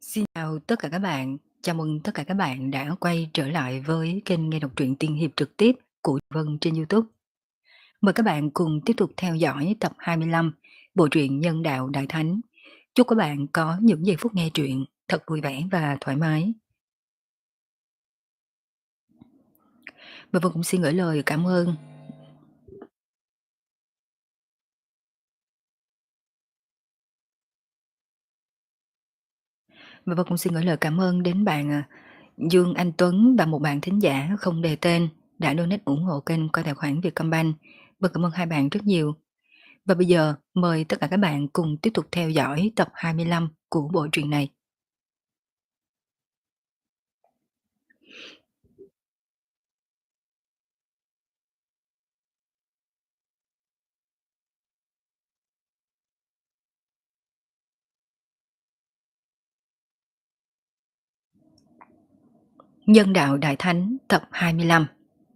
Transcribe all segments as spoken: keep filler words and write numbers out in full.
Xin chào tất cả các bạn, chào mừng tất cả các bạn đã quay trở lại với kênh nghe đọc truyện tiên hiệp trực tiếp của Vân trên YouTube. Mời các bạn cùng tiếp tục theo dõi tập hai mươi lăm bộ truyện Nhân đạo Đại Thánh. Chúc các bạn có những giây phút nghe truyện thật vui vẻ và thoải mái. Và Vân cũng xin gửi lời cảm ơn. Và Vân cũng xin gửi lời cảm ơn đến bạn à, Dương Anh Tuấn và một bạn thính giả không đề tên đã donate ủng hộ kênh qua tài khoản Vietcombank. Vân cảm ơn hai bạn rất nhiều. Và bây giờ mời tất cả các bạn cùng tiếp tục theo dõi tập hai mươi lăm của bộ truyện này. Nhân đạo Đại Thánh tập hai mươi lăm.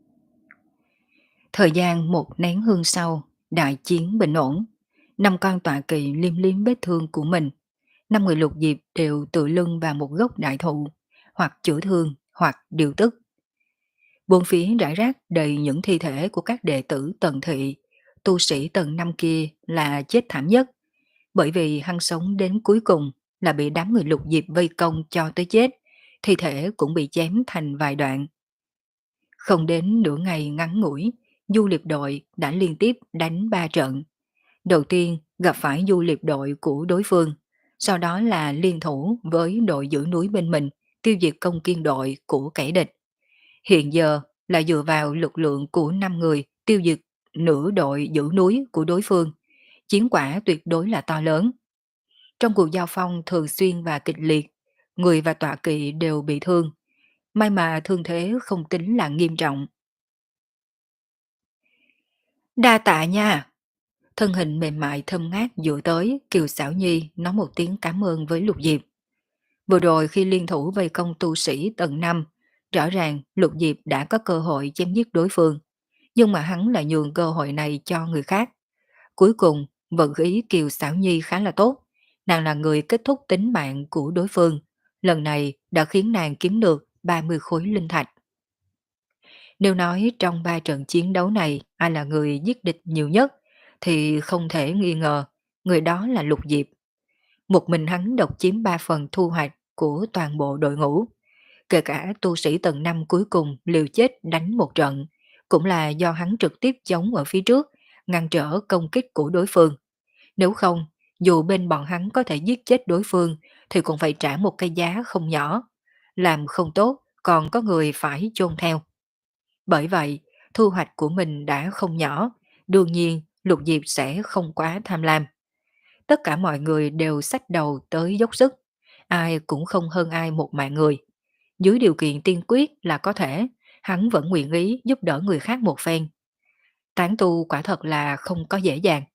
Thời gian một nén hương sau, đại chiến bình ổn. Năm con tọa kỵ liêm liếm vết thương của mình. Năm người lục diệp đều tự lưng vào một gốc đại thụ, hoặc chữa thương, hoặc điều tức. Bốn phía rải rác đầy những thi thể của các đệ tử Tần Thị. Tu sĩ tầng năm kia là chết thảm nhất, bởi vì hắn sống đến cuối cùng là bị đám người lục diệp vây công cho tới chết, thi thể cũng bị chém thành vài đoạn. Không đến nửa ngày ngắn ngủi, du liệp đội đã liên tiếp đánh ba trận. Đầu tiên gặp phải du liệp đội của đối phương, sau đó là liên thủ với đội giữ núi bên mình, tiêu diệt công kiên đội của kẻ địch. Hiện giờ là dựa vào lực lượng của năm người tiêu diệt nửa đội giữ núi của đối phương. Chiến quả tuyệt đối là to lớn. Trong cuộc giao phong thường xuyên và kịch liệt, người và tọa kỵ đều bị thương. May mà thương thế không tính là nghiêm trọng. Đa tạ nha. Thân hình mềm mại thơm ngát dựa tới, Kiều Xảo Nhi nói một tiếng cảm ơn với Lục Diệp. Vừa rồi khi liên thủ vây công tu sĩ tầng năm, rõ ràng Lục Diệp đã có cơ hội chém giết đối phương, nhưng mà hắn lại nhường cơ hội này cho người khác. Cuối cùng, vận khí Kiều Xảo Nhi khá là tốt, nàng là người kết thúc tính mạng của đối phương, lần này đã khiến nàng kiếm được ba mươi khối linh thạch. Nếu nói trong ba trận chiến đấu này ai là người giết địch nhiều nhất, thì không thể nghi ngờ, người đó là Lục Diệp. Một mình hắn độc chiếm ba phần thu hoạch của toàn bộ đội ngũ. Kể cả tu sĩ tầng năm cuối cùng liều chết đánh một trận, cũng là do hắn trực tiếp chống ở phía trước, ngăn trở công kích của đối phương. Nếu không, dù bên bọn hắn có thể giết chết đối phương, thì cũng phải trả một cái giá không nhỏ. Làm không tốt, còn có người phải chôn theo. Bởi vậy, thu hoạch của mình đã không nhỏ, đương nhiên Lục Diệp sẽ không quá tham lam. Tất cả mọi người đều xách đầu tới dốc sức, ai cũng không hơn ai một mạng người. Dưới điều kiện tiên quyết là có thể, hắn vẫn nguyện ý giúp đỡ người khác một phen. Tán tu quả thật là không có dễ dàng.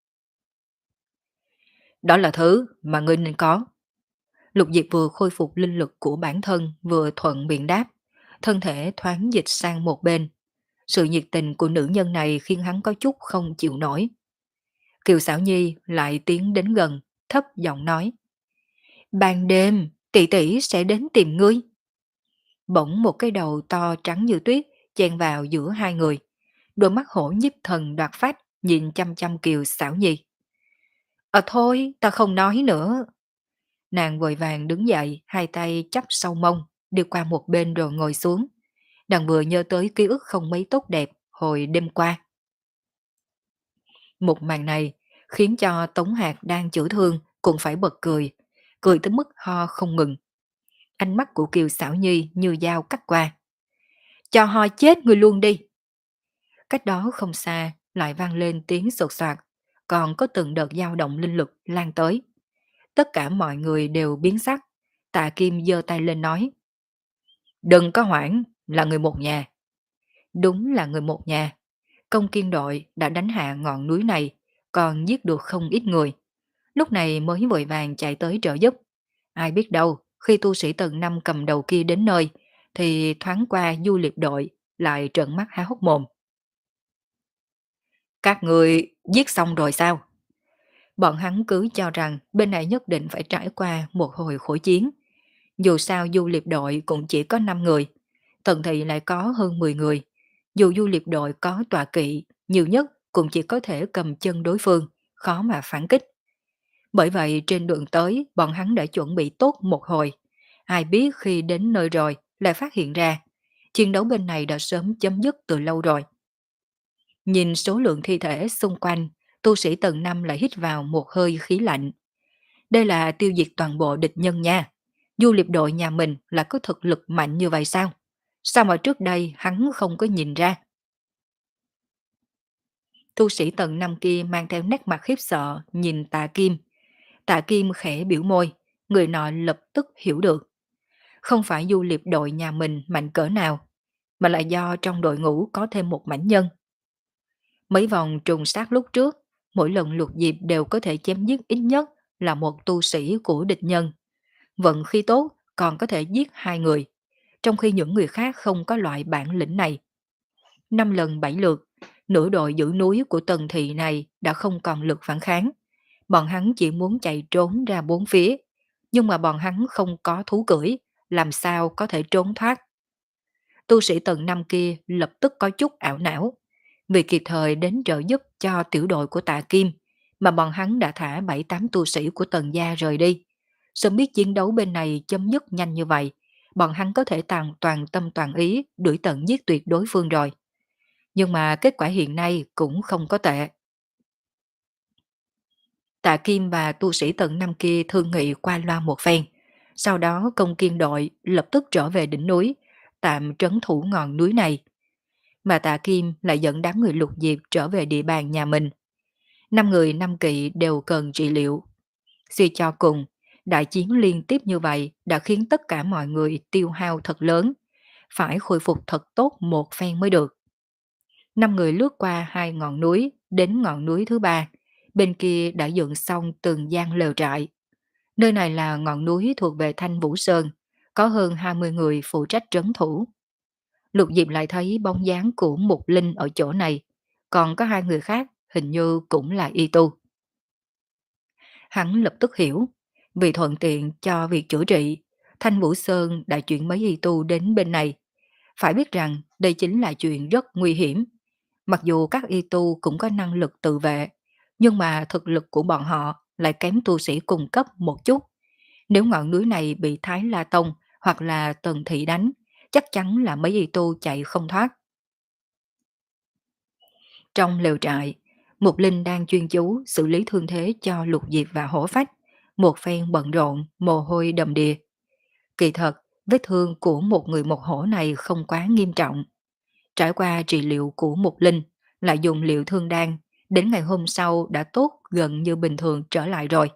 Đó là thứ mà ngươi nên có. Lục Diệp vừa khôi phục linh lực của bản thân vừa thuận miệng đáp, thân thể thoáng dịch sang một bên. Sự nhiệt tình của nữ nhân này khiến hắn có chút không chịu nổi. Kiều Xảo Nhi lại tiến đến gần, thấp giọng nói. Ban đêm, tỷ tỷ sẽ đến tìm ngươi. Bỗng một cái đầu to trắng như tuyết chen vào giữa hai người. Đôi mắt hổ nhiếp thần đoạt phách nhìn chăm chăm Kiều Xảo Nhi. Ờ thôi, ta không nói nữa. Nàng vội vàng đứng dậy, hai tay chắp sau mông, đi qua một bên rồi ngồi xuống. Nàng vừa nhớ tới ký ức không mấy tốt đẹp hồi đêm qua. Một màn này khiến cho Tống Hạc đang chữa thương cũng phải bật cười, cười tới mức ho không ngừng. Ánh mắt của Kiều Xảo Nhi như dao cắt qua. Cho ho chết người luôn đi. Cách đó không xa lại vang lên tiếng sột soạt, còn có từng đợt dao động linh lực lan tới. Tất cả mọi người đều biến sắc. Tạ Kim giơ tay lên nói. Đừng có hoảng, là người một nhà. Đúng là người một nhà. Công kiên đội đã đánh hạ ngọn núi này, còn giết được không ít người. Lúc này mới vội vàng chạy tới trợ giúp. Ai biết đâu, khi tu sĩ tầng năm cầm đầu kia đến nơi, thì thoáng qua du liệp đội, lại trợn mắt há hốc mồm. Các người giết xong rồi sao? Bọn hắn cứ cho rằng bên này nhất định phải trải qua một hồi khổ chiến. Dù sao du liệp đội cũng chỉ có năm người, Tần Thị lại có hơn mười người. Dù du liệp đội có tọa kỵ, nhiều nhất cũng chỉ có thể cầm chân đối phương, khó mà phản kích. Bởi vậy trên đường tới, bọn hắn đã chuẩn bị tốt một hồi. Ai biết khi đến nơi rồi, lại phát hiện ra, chiến đấu bên này đã sớm chấm dứt từ lâu rồi. Nhìn số lượng thi thể xung quanh, tu sĩ tầng năm lại hít vào một hơi khí lạnh. Đây là tiêu diệt toàn bộ địch nhân nha. Du liệp đội nhà mình là có thực lực mạnh như vậy sao? Sao mà trước đây hắn không có nhìn ra? Tu sĩ tầng năm kia mang theo nét mặt khiếp sợ nhìn Tạ Kim. Tạ Kim khẽ biểu môi, người nọ lập tức hiểu được. Không phải du liệp đội nhà mình mạnh cỡ nào, mà là do trong đội ngũ có thêm một mãnh nhân. Mấy vòng trùng sát lúc trước, mỗi lần lục diệp đều có thể chém giết ít nhất là một tu sĩ của địch nhân. Vận khí tốt còn có thể giết hai người, trong khi những người khác không có loại bản lĩnh này. Năm lần bảy lượt, nửa đội giữ núi của Tần Thị này đã không còn lực phản kháng. Bọn hắn chỉ muốn chạy trốn ra bốn phía, nhưng mà bọn hắn không có thú cưỡi, làm sao có thể trốn thoát. Tu sĩ tầng năm kia lập tức có chút ảo não, vì kịp thời đến trợ giúp cho tiểu đội của Tạ Kim, mà bọn hắn đã thả bảy tám tu sĩ của Tần gia rời đi. Sớm biết chiến đấu bên này chấm dứt nhanh như vậy, bọn hắn có thể toàn toàn tâm toàn ý đuổi tận giết tuyệt đối phương rồi. Nhưng mà kết quả hiện nay cũng không có tệ. Tạ Kim và tu sĩ tầng năm kia thương nghị qua loa một phen. Sau đó công kiên đội lập tức trở về đỉnh núi, tạm trấn thủ ngọn núi này. Mà Tạ Kim lại dẫn đám người lục diệp trở về địa bàn nhà mình. Năm người năm kỵ đều cần trị liệu. Suy cho cùng, đại chiến liên tiếp như vậy đã khiến tất cả mọi người tiêu hao thật lớn, phải khôi phục thật tốt một phen mới được. Năm người lướt qua hai ngọn núi, đến ngọn núi thứ ba, bên kia đã dựng xong từng gian lều trại. Nơi này là ngọn núi thuộc về Thanh Vũ Sơn, có hơn hai mươi người phụ trách trấn thủ. Lục Diệp lại thấy bóng dáng của Mục Linh ở chỗ này, còn có hai người khác hình như cũng là y tu. Hắn lập tức hiểu, vì thuận tiện cho việc chữa trị, Thanh Vũ Sơn đã chuyển mấy y tu đến bên này. Phải biết rằng đây chính là chuyện rất nguy hiểm. Mặc dù các y tu cũng có năng lực tự vệ, nhưng mà thực lực của bọn họ lại kém tu sĩ cùng cấp một chút. Nếu ngọn núi này bị Thái La Tông hoặc là Tần Thị đánh, chắc chắn là mấy y tu chạy không thoát. Trong lều trại, Mục Linh đang chuyên chú xử lý thương thế cho Lục Diệp và Hổ Phách, một phen bận rộn, mồ hôi đầm đìa. Kỳ thật, vết thương của một người một hổ này không quá nghiêm trọng. Trải qua trị liệu của Mục Linh, lại dùng liệu thương đan, đến ngày hôm sau đã tốt gần như bình thường trở lại rồi.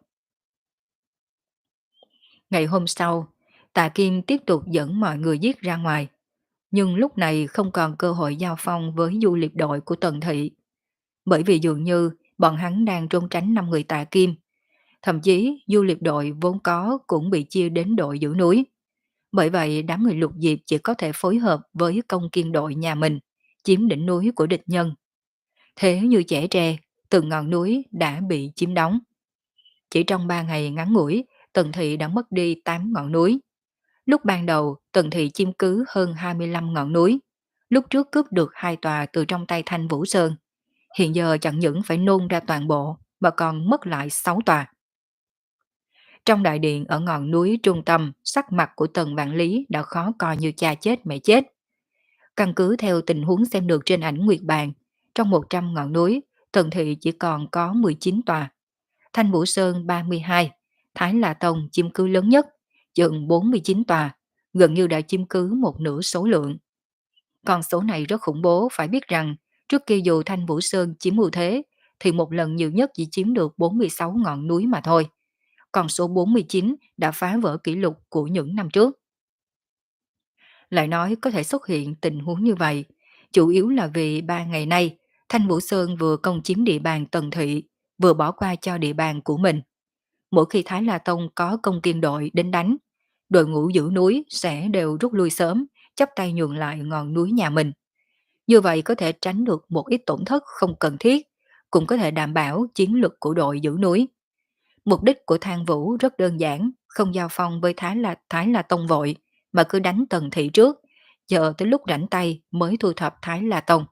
Ngày hôm sau, Tạ Kim tiếp tục dẫn mọi người giết ra ngoài, nhưng lúc này không còn cơ hội giao phong với du liệp đội của Tần Thị. Bởi vì dường như bọn hắn đang trốn tránh năm người Tạ Kim, thậm chí du liệp đội vốn có cũng bị chia đến đội giữ núi. Bởi vậy đám người lục diệp chỉ có thể phối hợp với công kiên đội nhà mình, chiếm đỉnh núi của địch nhân. Thế như trẻ tre, từng ngọn núi đã bị chiếm đóng. Chỉ trong ba ngày ngắn ngủi, Tần Thị đã mất đi tám ngọn núi. Lúc ban đầu, Tần Thị chiếm cứ hơn hai mươi lăm ngọn núi. Lúc trước cướp được hai tòa từ trong tay Thanh Vũ Sơn. Hiện giờ chẳng những phải nôn ra toàn bộ, mà còn mất lại sáu tòa. Trong đại điện ở ngọn núi trung tâm, sắc mặt của Tần Vạn Lý đã khó coi như cha chết mẹ chết. Căn cứ theo tình huống xem được trên ảnh nguyệt bàn, trong một trăm ngọn núi, Tần Thị chỉ còn có mười chín tòa. Thanh Vũ Sơn ba mươi hai, Thái La Tông chiếm cứ lớn nhất, chừng bốn mươi chín tòa, gần như đã chiếm cứ một nửa số lượng. Con số này rất khủng bố, phải biết rằng trước kia dù Thanh Vũ Sơn chiếm ưu thế, thì một lần nhiều nhất chỉ chiếm được bốn mươi sáu ngọn núi mà thôi. Còn số bốn mươi chín đã phá vỡ kỷ lục của những năm trước. Lại nói có thể xuất hiện tình huống như vậy, chủ yếu là vì ba ngày nay, Thanh Vũ Sơn vừa công chiếm địa bàn Tần Thị, vừa bỏ qua cho địa bàn của mình. Mỗi khi Thái La Tông có công kiên đội đến đánh, đội ngũ giữ núi sẽ đều rút lui sớm, chắp tay nhường lại ngọn núi nhà mình. Như vậy có thể tránh được một ít tổn thất không cần thiết, cũng có thể đảm bảo chiến lực của đội giữ núi. Mục đích của Thang Vũ rất đơn giản, không giao phong với Thái La, Thái La Tông vội, mà cứ đánh Tần Thị trước, chờ tới lúc rảnh tay mới thu thập Thái La Tông.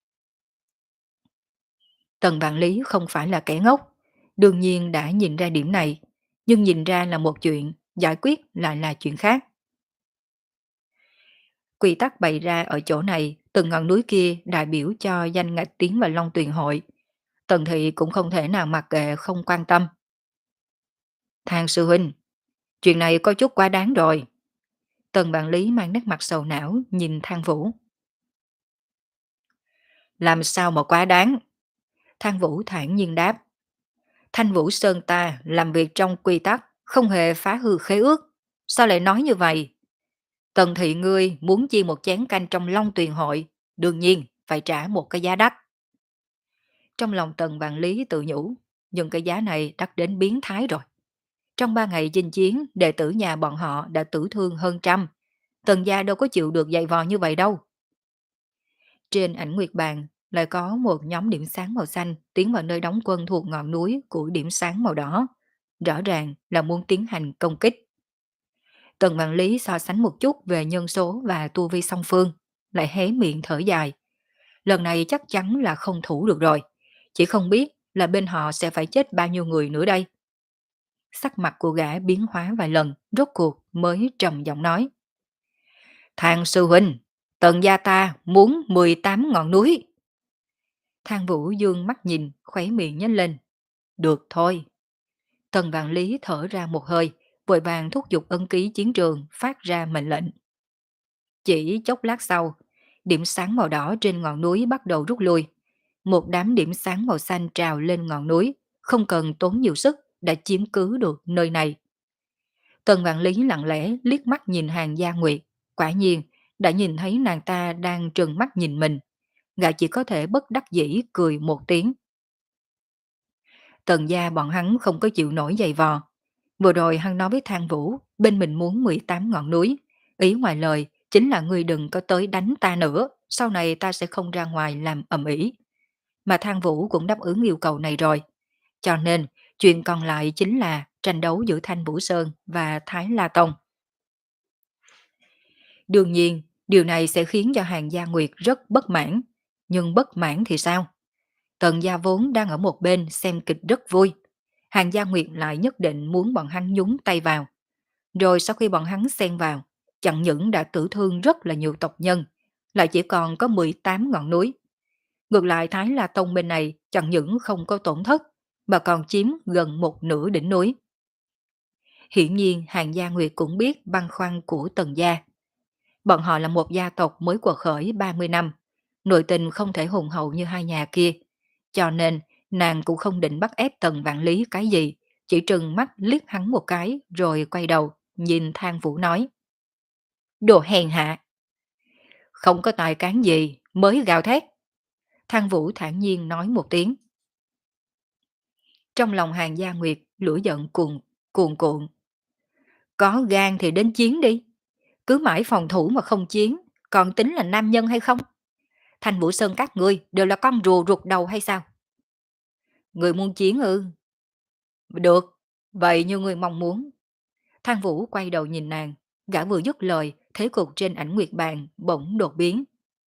Tần Vạn Lý không phải là kẻ ngốc, đương nhiên đã nhìn ra điểm này, nhưng nhìn ra là một chuyện, giải quyết lại là chuyện khác. Quy tắc bày ra ở chỗ này, từng ngọn núi kia đại biểu cho danh ngạch tiến vào Long Tuyền hội. Tần Thị cũng không thể nào mặc kệ không quan tâm. Thang sư huynh, chuyện này có chút quá đáng rồi. Tần Vạn Lý mang nét mặt sầu não nhìn Thang Vũ. Làm sao mà quá đáng? Thang Vũ thản nhiên đáp. Thanh Vũ Sơn ta làm việc trong quy tắc, không hề phá hư khế ước. Sao lại nói như vậy? Tần Thị ngươi muốn chi một chén canh trong Long Tuyền hội, đương nhiên phải trả một cái giá đắt. Trong lòng Tần Vạn Lý tự nhủ, nhưng cái giá này đắt đến biến thái rồi. Trong ba ngày chinh chiến, đệ tử nhà bọn họ đã tử thương hơn trăm. Tần gia đâu có chịu được dày vò như vậy đâu. Trên ảnh nguyệt bàn lại có một nhóm điểm sáng màu xanh tiến vào nơi đóng quân thuộc ngọn núi của điểm sáng màu đỏ. Rõ ràng là muốn tiến hành công kích. Tần Vạn Lý so sánh một chút về nhân số và tu vi song phương, lại hé miệng thở dài. Lần này chắc chắn là không thủ được rồi, chỉ không biết là bên họ sẽ phải chết bao nhiêu người nữa đây. Sắc mặt của gã biến hóa vài lần, rốt cuộc mới trầm giọng nói. Thang sư huynh, Tần gia ta muốn mười tám ngọn núi. Thang Vũ dương mắt nhìn, khóe miệng nhếch lên. Được thôi. Tần Vạn Lý thở ra một hơi, vội vàng thúc giục ân ký chiến trường phát ra mệnh lệnh. Chỉ chốc lát sau, điểm sáng màu đỏ trên ngọn núi bắt đầu rút lui. Một đám điểm sáng màu xanh trào lên ngọn núi, không cần tốn nhiều sức đã chiếm cứ được nơi này. Tần Vạn Lý lặng lẽ liếc mắt nhìn Hàng Gia Nguyệt, quả nhiên đã nhìn thấy nàng ta đang trừng mắt nhìn mình. Gã chỉ có thể bất đắc dĩ cười một tiếng. Tần gia bọn hắn không có chịu nổi dày vò. Vừa rồi hắn nói với Thang Vũ, bên mình muốn mười tám ngọn núi. Ý ngoài lời chính là ngươi đừng có tới đánh ta nữa, sau này ta sẽ không ra ngoài làm ầm ĩ. Mà Thang Vũ cũng đáp ứng yêu cầu này rồi. Cho nên, chuyện còn lại chính là tranh đấu giữa Thanh Vũ Sơn và Thái La Tông. Đương nhiên, điều này sẽ khiến cho Hàng Gia Nguyệt rất bất mãn. Nhưng bất mãn thì sao? Tần gia vốn đang ở một bên xem kịch rất vui. Hàng Gia Nguyệt lại nhất định muốn bọn hắn nhúng tay vào. Rồi sau khi bọn hắn xen vào, chẳng những đã tử thương rất là nhiều tộc nhân, lại chỉ còn có mười tám ngọn núi. Ngược lại Thái La Tông bên này chẳng những không có tổn thất, mà còn chiếm gần một nửa đỉnh núi. Hiển nhiên Hàng Gia Nguyệt cũng biết băn khoăn của Tần gia. Bọn họ là một gia tộc mới quật khởi ba mươi năm, nội tình không thể hùng hậu như hai nhà kia. Cho nên nàng cũng không định bắt ép Tần Vạn Lý cái gì, chỉ trừng mắt liếc hắn một cái rồi quay đầu nhìn Thang Vũ nói. Đồ hèn hạ! Không có tài cán gì mới gào thét. Thang Vũ thản nhiên nói một tiếng. Trong lòng Hàng Gia Nguyệt lửa giận cuồn cuồn cuộn. Có gan thì đến chiến đi. Cứ mãi phòng thủ mà không chiến, còn tính là nam nhân hay không? Thanh Vũ Sơn các ngươi đều là con rùa rụt đầu hay sao? Người muốn chiến ư? Được, vậy như người mong muốn. Thang Vũ quay đầu nhìn nàng, gã vừa dứt lời, thế cục trên ảnh nguyệt bàn bỗng đột biến.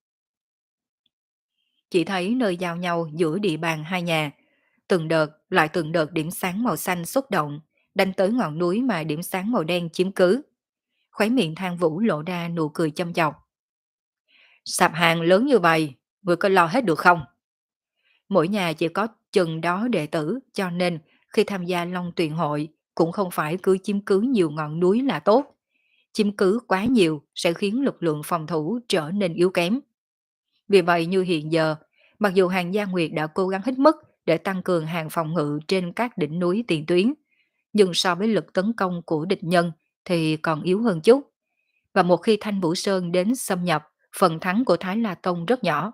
Chỉ thấy nơi giao nhau giữa địa bàn hai nhà, từng đợt lại từng đợt điểm sáng màu xanh xuất động, đánh tới ngọn núi mà điểm sáng màu đen chiếm cứ. Khóe miệng Thang Vũ lộ ra nụ cười châm chọc. Sạp hàng lớn như vậy, người có lo hết được không? Mỗi nhà chỉ có chừng đó đệ tử, cho nên khi tham gia Long Tuyền hội cũng không phải cứ chiếm cứ nhiều ngọn núi là tốt. Chiếm cứ quá nhiều sẽ khiến lực lượng phòng thủ trở nên yếu kém. Vì vậy như hiện giờ, mặc dù Hàng Gia Nguyệt đã cố gắng hết mức để tăng cường hàng phòng ngự trên các đỉnh núi tiền tuyến, nhưng so với lực tấn công của địch nhân thì còn yếu hơn chút. Và một khi Thanh Vũ Sơn đến xâm nhập, phần thắng của Thái La Tông rất nhỏ.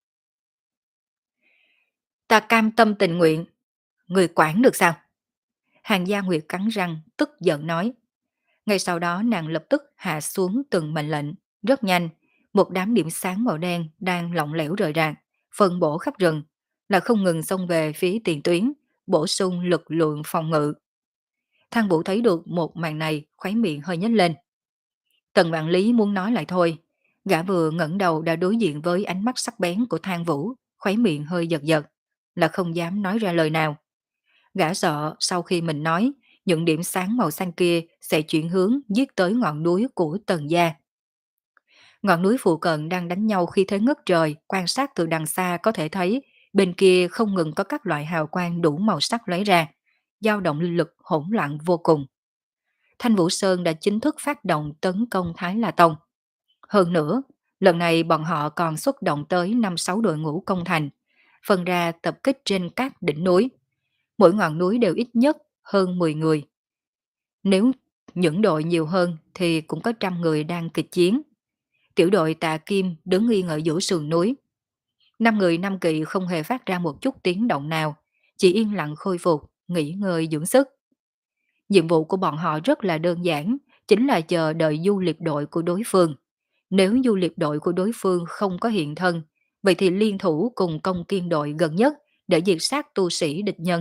Ta cam tâm tình nguyện, người quản được sao? Hàng Gia Nguyệt cắn răng, tức giận nói. Ngay sau đó nàng lập tức hạ xuống từng mệnh lệnh, rất nhanh, một đám điểm sáng màu đen đang lỏng lẻo rời rạc, phân bổ khắp rừng, là không ngừng xông về phía tiền tuyến, bổ sung lực lượng phòng ngự. Thang Vũ thấy được một màn này, khóe miệng hơi nhếch lên. Tần Vạn Lý muốn nói lại thôi. Gã vừa ngẩng đầu đã đối diện với ánh mắt sắc bén của Thang Vũ, khóe miệng hơi giật giật, là không dám nói ra lời nào. Gã sợ sau khi mình nói, những điểm sáng màu xanh kia sẽ chuyển hướng giết tới ngọn núi của Tần gia. Ngọn núi phụ cận đang đánh nhau khi thế ngất trời, quan sát từ đằng xa có thể thấy bên kia không ngừng có các loại hào quang đủ màu sắc lóe ra, dao động linh lực hỗn loạn vô cùng. Thanh Vũ Sơn đã chính thức phát động tấn công Thái La Tông. Hơn nữa, lần này bọn họ còn xuất động tới năm sáu đội ngũ công thành, phân ra tập kích trên các đỉnh núi. Mỗi ngọn núi đều ít nhất hơn mười người. Nếu những đội nhiều hơn thì cũng có trăm người đang kịch chiến. Tiểu đội Tạ Kim đứng yên ở giữa sườn núi. Năm người năm kỵ không hề phát ra một chút tiếng động nào, chỉ yên lặng khôi phục, nghỉ ngơi dưỡng sức. Nhiệm vụ của bọn họ rất là đơn giản, chính là chờ đợi du liệp đội của đối phương. Nếu du liệp đội của đối phương không có hiện thân, vậy thì liên thủ cùng công kiên đội gần nhất để diệt sát tu sĩ địch nhân.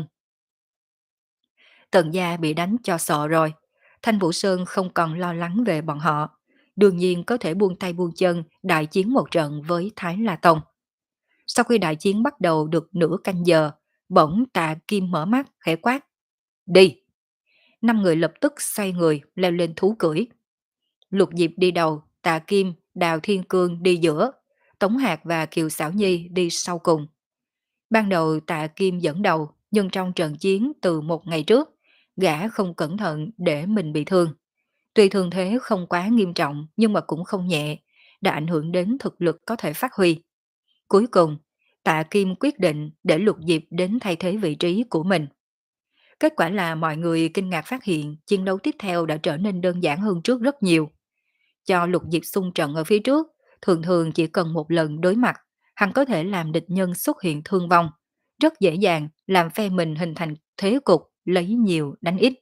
Tần gia bị đánh cho sợ rồi, Thanh Vũ Sơn không còn lo lắng về bọn họ. Đương nhiên có thể buông tay buông chân đại chiến một trận với Thái La Tông. Sau khi đại chiến bắt đầu được nửa canh giờ, bỗng Tạ Kim mở mắt khẽ quát. Đi! Năm người lập tức xoay người leo lên thú cưỡi. Lục Diệp đi đầu, Tạ Kim, Đào Thiên Cương đi giữa, Tống Hạc và Kiều Xảo Nhi đi sau cùng. Ban đầu Tạ Kim dẫn đầu, nhưng trong trận chiến từ một ngày trước, gã không cẩn thận để mình bị thương. Tuy thương thế không quá nghiêm trọng nhưng mà cũng không nhẹ, đã ảnh hưởng đến thực lực có thể phát huy. Cuối cùng, Tạ Kim quyết định để Lục Diệp đến thay thế vị trí của mình. Kết quả là mọi người kinh ngạc phát hiện chiến đấu tiếp theo đã trở nên đơn giản hơn trước rất nhiều. Cho Lục Diệp xung trận ở phía trước, thường thường chỉ cần một lần đối mặt, hắn có thể làm địch nhân xuất hiện thương vong, rất dễ dàng làm phe mình hình thành thế cục lấy nhiều đánh ít.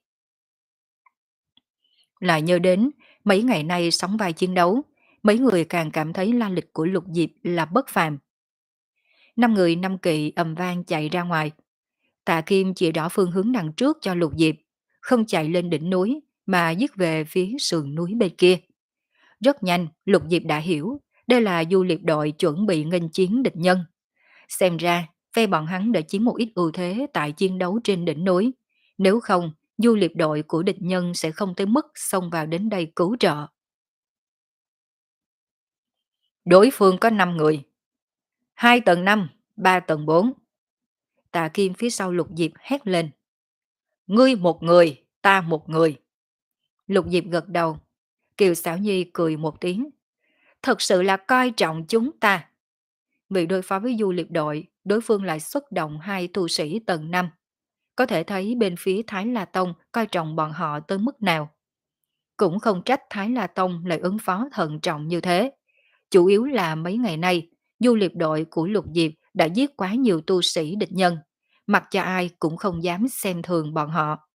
Lại nhớ đến, mấy ngày nay sóng vai chiến đấu, mấy người càng cảm thấy la lịch của Lục Diệp là bất phàm. Năm người năm kỵ ầm vang chạy ra ngoài. Tạ Kim chỉ đỏ phương hướng đằng trước cho Lục Diệp, không chạy lên đỉnh núi mà dứt về phía sườn núi bên kia. Rất nhanh, Lục Diệp đã hiểu, đây là du liệp đội chuẩn bị nghênh chiến địch nhân. Xem ra, phe bọn hắn đã chiếm một ít ưu thế tại chiến đấu trên đỉnh núi. Nếu không, du liệp đội của địch nhân sẽ không tới mức xông vào đến đây cứu trợ. Đối phương có năm người. Hai tầng năm, ba tầng bốn. Tạ Kim phía sau Lục Diệp hét lên. Ngươi một người, ta một người. Lục Diệp gật đầu. Kiều Xảo Nhi cười một tiếng. Thật sự là coi trọng chúng ta. Vì đối phó với du liệp đội, đối phương lại xuất động hai tu sĩ tầng năm. Có thể thấy bên phía Thái La Tông coi trọng bọn họ tới mức nào. Cũng không trách Thái La Tông lại ứng phó thận trọng như thế. Chủ yếu là mấy ngày nay, du liệp đội của Lục Diệp đã giết quá nhiều tu sĩ địch nhân. Mặc cho ai cũng không dám xem thường bọn họ.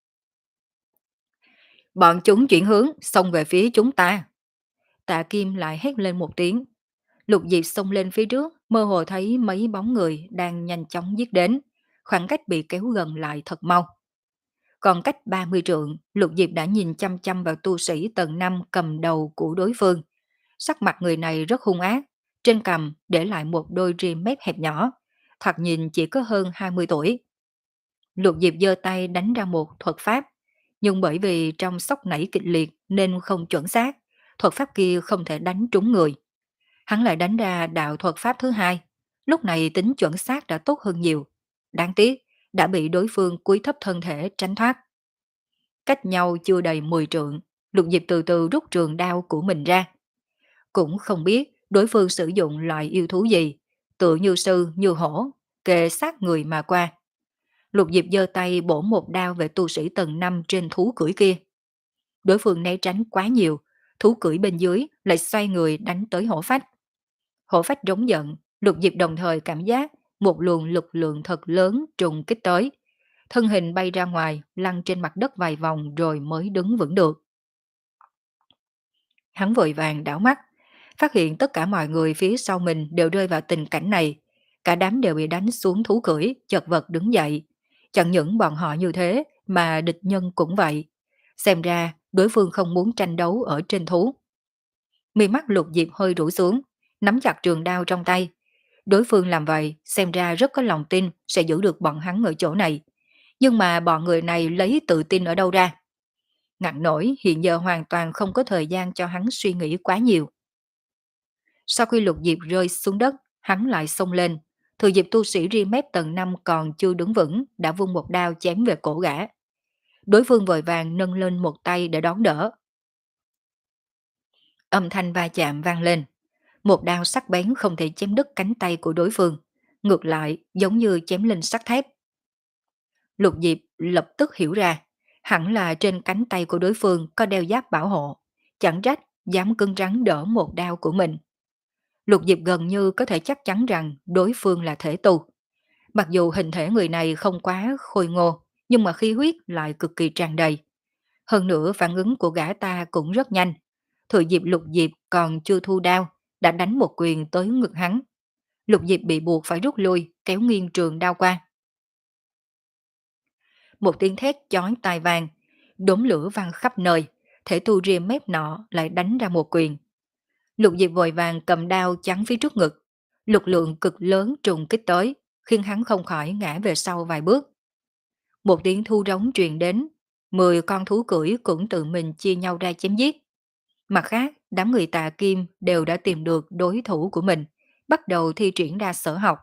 Bọn chúng chuyển hướng, xông về phía chúng ta. Tạ Kim lại hét lên một tiếng. Lục Diệp xông lên phía trước, mơ hồ thấy mấy bóng người đang nhanh chóng giết đến. Khoảng cách bị kéo gần lại thật mau. Còn cách ba mươi trượng, Lục Diệp đã nhìn chăm chăm vào tu sĩ tầng năm cầm đầu của đối phương. Sắc mặt người này rất hung ác, trên cằm để lại một đôi rim mép hẹp nhỏ, thoạt nhìn chỉ có hơn hai mươi tuổi. Lục Diệp giơ tay đánh ra một thuật pháp, nhưng bởi vì trong sốc nảy kịch liệt nên không chuẩn xác, thuật pháp kia không thể đánh trúng người. Hắn lại đánh ra đạo thuật pháp thứ hai, lúc này tính chuẩn xác đã tốt hơn nhiều. Đáng tiếc, đã bị đối phương cúi thấp thân thể tránh thoát. Cách nhau chưa đầy mười trượng, Lục Diệp từ từ rút trường đao của mình ra. Cũng không biết đối phương sử dụng loại yêu thú gì, tựa như sư như hổ, kề sát người mà qua. Lục Diệp giơ tay bổ một đao về tu sĩ tầng năm trên thú cưỡi kia. Đối phương né tránh quá nhiều, thú cưỡi bên dưới lại xoay người đánh tới hổ phách. Hổ phách rống giận, Lục Diệp đồng thời cảm giác một luồng lực lượng thật lớn trùng kích tới. Thân hình bay ra ngoài, lăn trên mặt đất vài vòng rồi mới đứng vững được. Hắn vội vàng đảo mắt, phát hiện tất cả mọi người phía sau mình đều rơi vào tình cảnh này. Cả đám đều bị đánh xuống thú cưỡi, chật vật đứng dậy. Chẳng những bọn họ như thế, mà địch nhân cũng vậy. Xem ra đối phương không muốn tranh đấu ở trên thú. Mi mắt Lục Diệp hơi rũ xuống, nắm chặt trường đao trong tay. Đối phương làm vậy xem ra rất có lòng tin sẽ giữ được bọn hắn ở chỗ này. Nhưng mà bọn người này lấy tự tin ở đâu ra? Ngặt nổi hiện giờ hoàn toàn không có thời gian cho hắn suy nghĩ quá nhiều. Sau khi Lục Diệp rơi xuống đất, hắn lại xông lên. Thừa dịp tu sĩ ri mép tầng năm còn chưa đứng vững, đã vung một đao chém về cổ gã. Đối phương vội vàng nâng lên một tay để đón đỡ. Âm thanh va chạm vang lên. Một đao sắc bén không thể chém đứt cánh tay của đối phương. Ngược lại, giống như chém lên sắt thép. Lục Diệp lập tức hiểu ra, hẳn là trên cánh tay của đối phương có đeo giáp bảo hộ. Chẳng trách, dám cứng rắn đỡ một đao của mình. Lục Diệp gần như có thể chắc chắn rằng đối phương là thể tu. Mặc dù hình thể người này không quá khôi ngô, nhưng mà khí huyết lại cực kỳ tràn đầy. Hơn nữa phản ứng của gã ta cũng rất nhanh. Thừa dịp Lục Diệp còn chưa thu đao, đã đánh một quyền tới ngực hắn. Lục Diệp bị buộc phải rút lui, kéo nghiêng trường đao qua. Một tiếng thét chói tai vang, đốm lửa văng khắp nơi, thể tu ria mép nọ lại đánh ra một quyền. Lục Diệp vội vàng cầm đao chắn phía trước ngực, lực lượng cực lớn trùng kích tới, khiến hắn không khỏi ngã về sau vài bước. Một tiếng thu rống truyền đến, mười con thú cưỡi cũng tự mình chia nhau ra chém giết. Mặt khác, đám người Tà Kim đều đã tìm được đối thủ của mình, bắt đầu thi triển ra sở học.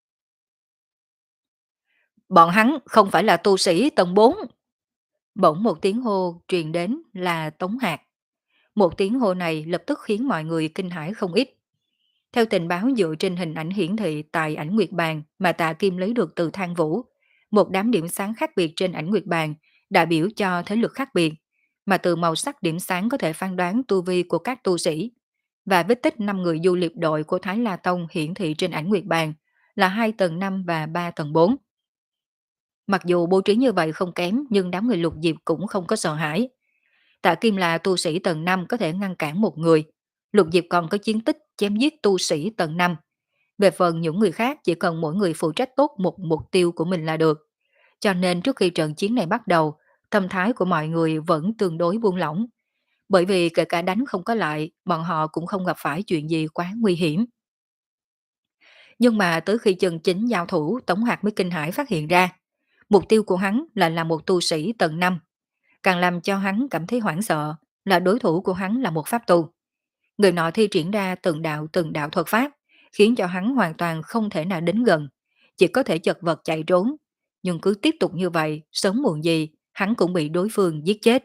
Bọn hắn không phải là tu sĩ tầng bốn. Bỗng một tiếng hô truyền đến là Tống Hạc. Một tiếng hô này lập tức khiến mọi người kinh hãi không ít. Theo tình báo dựa trên hình ảnh hiển thị tại ảnh nguyệt bàn mà Tạ Kim lấy được từ Thang Vũ, một đám điểm sáng khác biệt trên ảnh nguyệt bàn đại biểu cho thế lực khác biệt, mà từ màu sắc điểm sáng có thể phán đoán tu vi của các tu sĩ. Và vết tích năm người du liệp đội của Thái La Tông hiển thị trên ảnh nguyệt bàn là hai tầng năm và ba tầng bốn. Mặc dù bố trí như vậy không kém, nhưng đám người Lục Diệp cũng không có sợ hãi. Tạ Kim là tu sĩ tầng năm có thể ngăn cản một người. Lục Diệp còn có chiến tích chém giết tu sĩ tầng năm. Về phần những người khác chỉ cần mỗi người phụ trách tốt một mục tiêu của mình là được. Cho nên trước khi trận chiến này bắt đầu, tâm thái của mọi người vẫn tương đối buông lỏng. Bởi vì kể cả đánh không có lại, bọn họ cũng không gặp phải chuyện gì quá nguy hiểm. Nhưng mà tới khi chân chính giao thủ, Tống Hạc mới kinh hãi phát hiện ra. Mục tiêu của hắn là là một tu sĩ tầng năm. Càng làm cho hắn cảm thấy hoảng sợ là đối thủ của hắn là một pháp tu. Người nọ thi triển ra từng đạo từng đạo thuật pháp, khiến cho hắn hoàn toàn không thể nào đến gần, chỉ có thể chật vật chạy trốn. Nhưng cứ tiếp tục như vậy, sớm muộn gì, hắn cũng bị đối phương giết chết.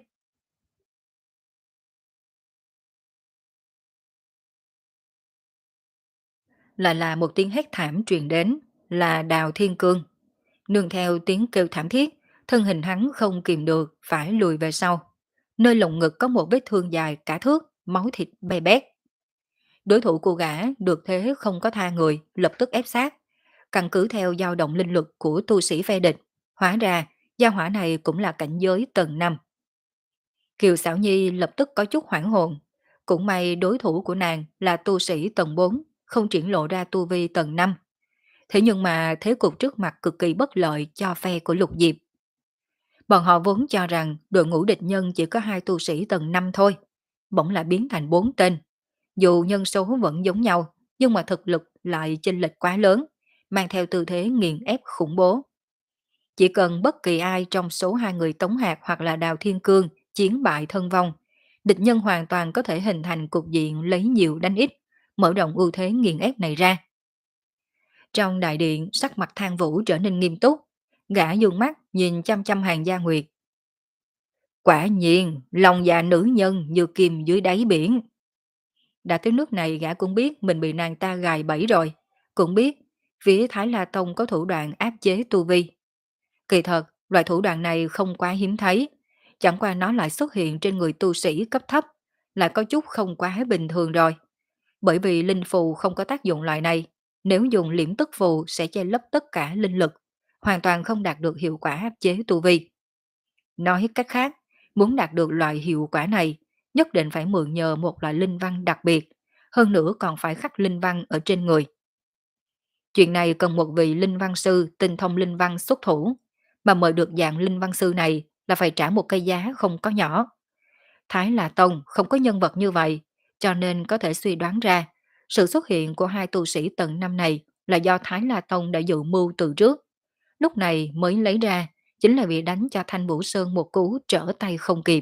Lại là một tiếng hét thảm truyền đến, là Đào Thiên Cương. Nương theo tiếng kêu thảm thiết, thân hình hắn không kìm được, phải lùi về sau. Nơi lồng ngực có một vết thương dài cả thước, máu thịt be bét. Đối thủ của gã được thế không có tha người, lập tức ép sát. Căn cứ theo dao động linh lực của tu sĩ phe địch, hóa ra gia hỏa này cũng là cảnh giới tầng năm. Kiều Sảo Nhi lập tức có chút hoảng hồn. Cũng may đối thủ của nàng là tu sĩ tầng bốn, không triển lộ ra tu vi tầng năm. Thế nhưng mà thế cục trước mặt cực kỳ bất lợi cho phe của Lục Diệp. Bọn họ vốn cho rằng đội ngũ địch nhân chỉ có hai tu sĩ tầng năm thôi, bỗng lại biến thành bốn tên. Dù nhân số vẫn giống nhau, nhưng mà thực lực lại chênh lệch quá lớn, mang theo tư thế nghiền ép khủng bố. Chỉ cần bất kỳ ai trong số hai người Tống Hạc hoặc là Đào Thiên Cương chiến bại thân vong, địch nhân hoàn toàn có thể hình thành cục diện lấy nhiều đánh ít, mở rộng ưu thế nghiền ép này ra. Trong đại điện, sắc mặt Thang Vũ trở nên nghiêm túc, gã dương mắt nhìn chăm chăm Hàng Gia Nguyệt. Quả nhiên, lòng dạ nữ nhân như kim dưới đáy biển. Đã tới nước này gã cũng biết mình bị nàng ta gài bẫy rồi, cũng biết phía Thái La Tông có thủ đoạn áp chế tu vi. Kỳ thật, loại thủ đoạn này không quá hiếm thấy, chẳng qua nó lại xuất hiện trên người tu sĩ cấp thấp, lại có chút không quá bình thường rồi. Bởi vì linh phù không có tác dụng loại này, nếu dùng liễm tức phù sẽ che lấp tất cả linh lực, hoàn toàn không đạt được hiệu quả áp chế tu vi. Nói cách khác, muốn đạt được loại hiệu quả này, nhất định phải mượn nhờ một loại linh văn đặc biệt, hơn nữa còn phải khắc linh văn ở trên người. Chuyện này cần một vị linh văn sư tinh thông linh văn xuất thủ, mà mời được dạng linh văn sư này là phải trả một cái giá không có nhỏ. Thái La Tông không có nhân vật như vậy, cho nên có thể suy đoán ra sự xuất hiện của hai tu sĩ tầng năm này là do Thái La Tông đã dự mưu từ trước. Lúc này mới lấy ra, chính là vì đánh cho Thanh Vũ Sơn một cú trở tay không kịp.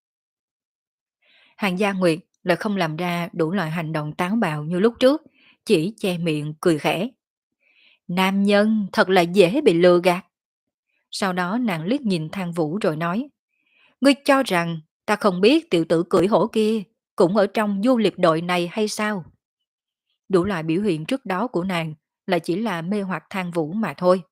Hàng Gia Nguyệt lại không làm ra đủ loại hành động táo bạo như lúc trước, chỉ che miệng cười khẽ. Nam nhân thật là dễ bị lừa gạt. Sau đó nàng liếc nhìn Thang Vũ rồi nói, ngươi cho rằng ta không biết tiểu tử cưỡi hổ kia cũng ở trong du liệp đội này hay sao? Đủ loại biểu hiện trước đó của nàng là chỉ là mê hoặc Thang Vũ mà thôi.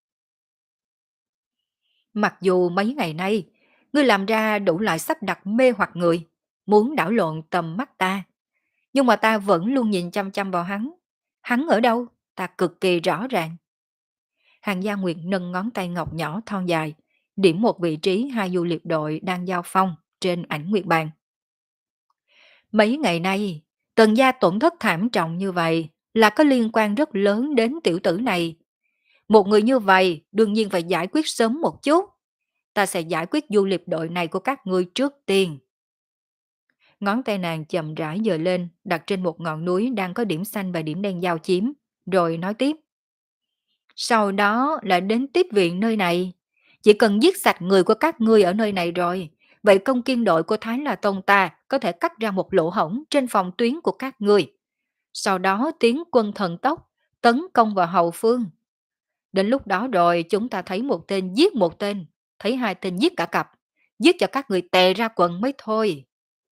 Mặc dù mấy ngày nay, ngươi làm ra đủ loại sắp đặt mê hoặc người, muốn đảo lộn tầm mắt ta, nhưng mà ta vẫn luôn nhìn chăm chăm vào hắn. Hắn ở đâu? Ta cực kỳ rõ ràng. Hàng Gia Nguyệt nâng ngón tay ngọc nhỏ thon dài, điểm một vị trí hai du liệp đội đang giao phong trên ảnh nguyệt bàn. Mấy ngày nay, Tần gia tổn thất thảm trọng như vậy là có liên quan rất lớn đến tiểu tử này. Một người như vậy đương nhiên phải giải quyết sớm một chút. Ta sẽ giải quyết du liệp đội này của các ngươi trước tiên. Ngón tay nàng chậm rãi giơ lên, đặt trên một ngọn núi đang có điểm xanh và điểm đen giao chiếm, rồi nói tiếp. Sau đó là đến tiếp viện nơi này. Chỉ cần giết sạch người của các ngươi ở nơi này rồi, vậy công kiên đội của Thái La Tông ta có thể cắt ra một lỗ hổng trên phòng tuyến của các ngươi. Sau đó tiến quân thần tốc, tấn công vào hậu phương. Đến lúc đó rồi chúng ta thấy một tên giết một tên, thấy hai tên giết cả cặp, giết cho các người tè ra quần mới thôi.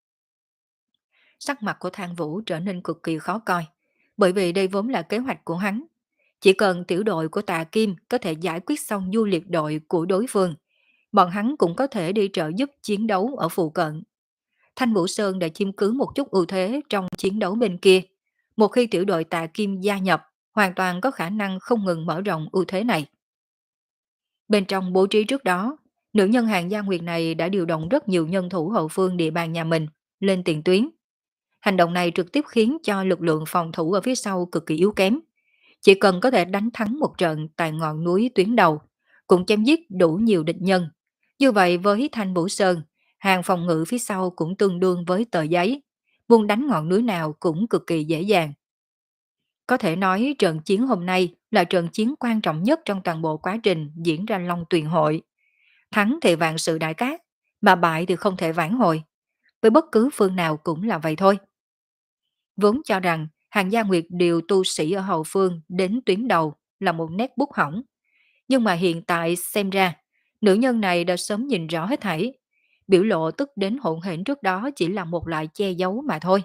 Sắc mặt của Thang Vũ trở nên cực kỳ khó coi, bởi vì đây vốn là kế hoạch của hắn. Chỉ cần tiểu đội của Tà Kim có thể giải quyết xong du liệt đội của đối phương, bọn hắn cũng có thể đi trợ giúp chiến đấu ở phụ cận. Thanh Vũ Sơn đã chiếm cứ một chút ưu thế trong chiến đấu bên kia. Một khi tiểu đội Tà Kim gia nhập, hoàn toàn có khả năng không ngừng mở rộng ưu thế này. Bên trong bố trí trước đó, nữ nhân hàng Gia Nguyệt này đã điều động rất nhiều nhân thủ hậu phương địa bàn nhà mình lên tiền tuyến. Hành động này trực tiếp khiến cho lực lượng phòng thủ ở phía sau cực kỳ yếu kém. Chỉ cần có thể đánh thắng một trận tại ngọn núi tuyến đầu, cũng chém giết đủ nhiều địch nhân. Như vậy với Thanh Vũ Sơn, hàng phòng ngự phía sau cũng tương đương với tờ giấy. Muốn đánh ngọn núi nào cũng cực kỳ dễ dàng. Có thể nói trận chiến hôm nay là trận chiến quan trọng nhất trong toàn bộ quá trình diễn ra Long Tuyền Hội. Thắng thì vạn sự đại cát, mà bại thì không thể vãn hồi. Với bất cứ phương nào cũng là vậy thôi. Vốn cho rằng Hàng Gia Nguyệt điều tu sĩ ở hậu phương đến tuyến đầu là một nét bút hỏng. Nhưng mà hiện tại xem ra, nữ nhân này đã sớm nhìn rõ hết thảy. Biểu lộ tức đến hỗn hển trước đó chỉ là một loại che giấu mà thôi.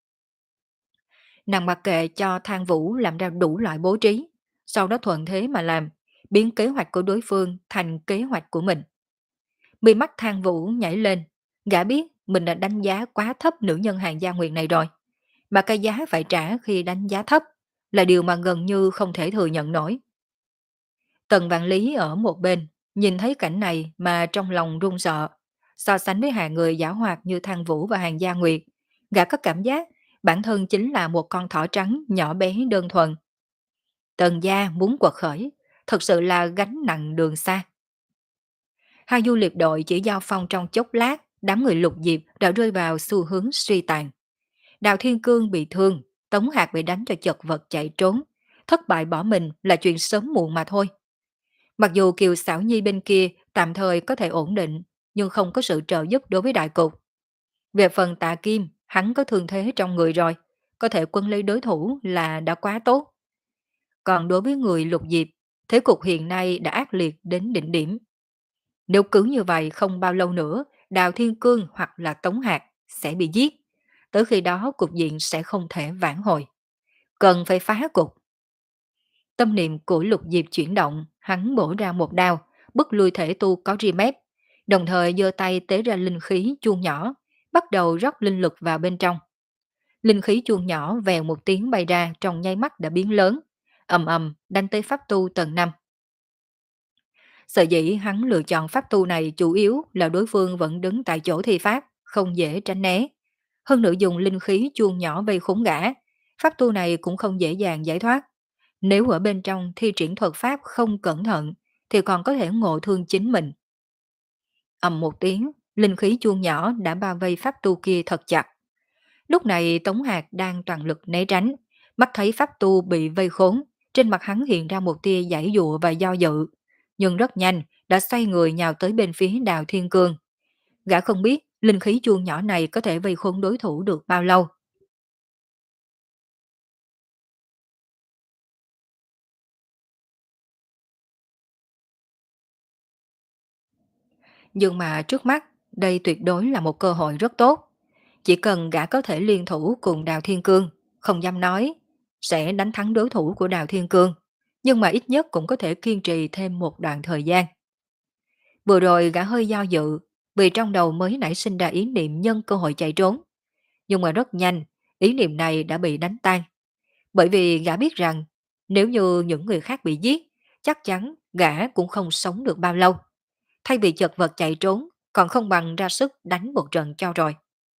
Nàng mặc kệ cho Thang Vũ làm ra đủ loại bố trí, sau đó thuận thế mà làm, biến kế hoạch của đối phương thành kế hoạch của mình. Mi mắt Thang Vũ nhảy lên, gã biết mình đã đánh giá quá thấp nữ nhân Hàng Gia Nguyệt này rồi. Mà cái giá phải trả khi đánh giá thấp là điều mà gần như không thể thừa nhận nổi. Tần Vạn Lý ở một bên, nhìn thấy cảnh này mà trong lòng run sợ. So sánh với hai người giả hoạt như Thang Vũ và Hàng Gia Nguyệt, gã có cảm giác bản thân chính là một con thỏ trắng nhỏ bé đơn thuần. Tần gia muốn quật khởi, thật sự là gánh nặng đường xa. Hai du liệp đội chỉ giao phong trong chốc lát, đám người Lục Diệp đã rơi vào xu hướng suy tàn. Đào Thiên Cương bị thương, Tống Hạc bị đánh cho chật vật chạy trốn. Thất bại bỏ mình là chuyện sớm muộn mà thôi. Mặc dù Kiều Xảo Nhi bên kia tạm thời có thể ổn định, nhưng không có sự trợ giúp đối với đại cục. Về phần Tạ Kim, hắn có thương thế trong người rồi, có thể quân lấy đối thủ là đã quá tốt. Còn đối với người Lục Diệp, thế cục hiện nay đã ác liệt đến đỉnh điểm. Nếu cứ như vậy không bao lâu nữa, Đào Thiên Cương hoặc là Tống Hạc sẽ bị giết. Tới khi đó cục diện sẽ không thể vãn hồi. Cần phải phá cục. Tâm niệm của Lục Diệp chuyển động, hắn bổ ra một đao, bức lui thể tu có ri mép, đồng thời giơ tay tế ra linh khí chuông nhỏ, bắt đầu rót linh lực vào bên trong. Linh khí chuông nhỏ vèo một tiếng bay ra trong nháy mắt đã biến lớn, ầm ầm đánh tới pháp tu tầng năm. Sở dĩ hắn lựa chọn pháp tu này chủ yếu là đối phương vẫn đứng tại chỗ thi pháp, không dễ tránh né. Hơn nữa dùng linh khí chuông nhỏ vây khốn gã, pháp tu này cũng không dễ dàng giải thoát. Nếu ở bên trong thi triển thuật pháp không cẩn thận, thì còn có thể ngộ thương chính mình. Ầm một tiếng, linh khí chuông nhỏ đã bao vây pháp tu kia thật chặt. Lúc này Tống Hạc đang toàn lực né tránh, mắt thấy pháp tu bị vây khốn, trên mặt hắn hiện ra một tia giãy dụa và do dự, nhưng rất nhanh đã xoay người nhào tới bên phía Đào Thiên Cương. Gã không biết linh khí chuông nhỏ này có thể vây khốn đối thủ được bao lâu. Nhưng mà trước mắt, đây tuyệt đối là một cơ hội rất tốt. Chỉ cần gã có thể liên thủ cùng Đào Thiên Cương, không dám nói sẽ đánh thắng đối thủ của Đào Thiên Cương, nhưng mà ít nhất cũng có thể kiên trì thêm một đoạn thời gian. Vừa rồi gã hơi do dự, vì trong đầu mới nảy sinh ra ý niệm nhân cơ hội chạy trốn. Nhưng mà rất nhanh, ý niệm này đã bị đánh tan. Bởi vì gã biết rằng, nếu như những người khác bị giết, chắc chắn gã cũng không sống được bao lâu. Thay vì chật vật chạy trốn, còn không bằng ra sức đánh một trận cho rồi.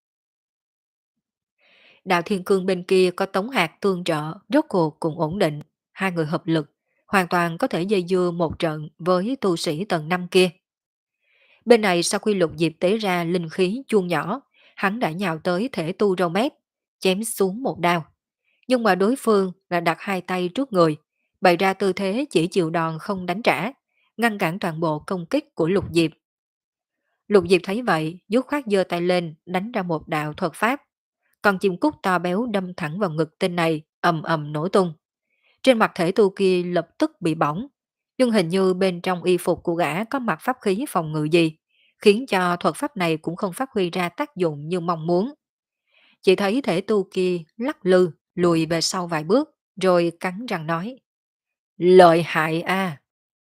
Đạo Thiên Cương bên kia có Tống Hạc tương trợ, rốt cuộc cùng ổn định. Hai người hợp lực, hoàn toàn có thể dây dưa một trận với tu sĩ tầng năm kia. Bên này sau khi Lục Diệp tế ra linh khí chuông nhỏ, hắn đã nhào tới thể tu râu mép, chém xuống một đao. Nhưng mà đối phương là đặt hai tay trước người, bày ra tư thế chỉ chịu đòn không đánh trả, ngăn cản toàn bộ công kích của Lục Diệp. Lục Diệp thấy vậy, dứt khoát giơ tay lên, đánh ra một đạo thuật pháp. Con chim cút to béo đâm thẳng vào ngực tên này, ầm ầm nổ tung. Trên mặt thể tu kia lập tức bị bỏng, nhưng hình như bên trong y phục của gã có mặt pháp khí phòng ngự gì, khiến cho thuật pháp này cũng không phát huy ra tác dụng như mong muốn. Chỉ thấy thể tu kia lắc lư, lùi về sau vài bước, rồi cắn răng nói: lợi hại a!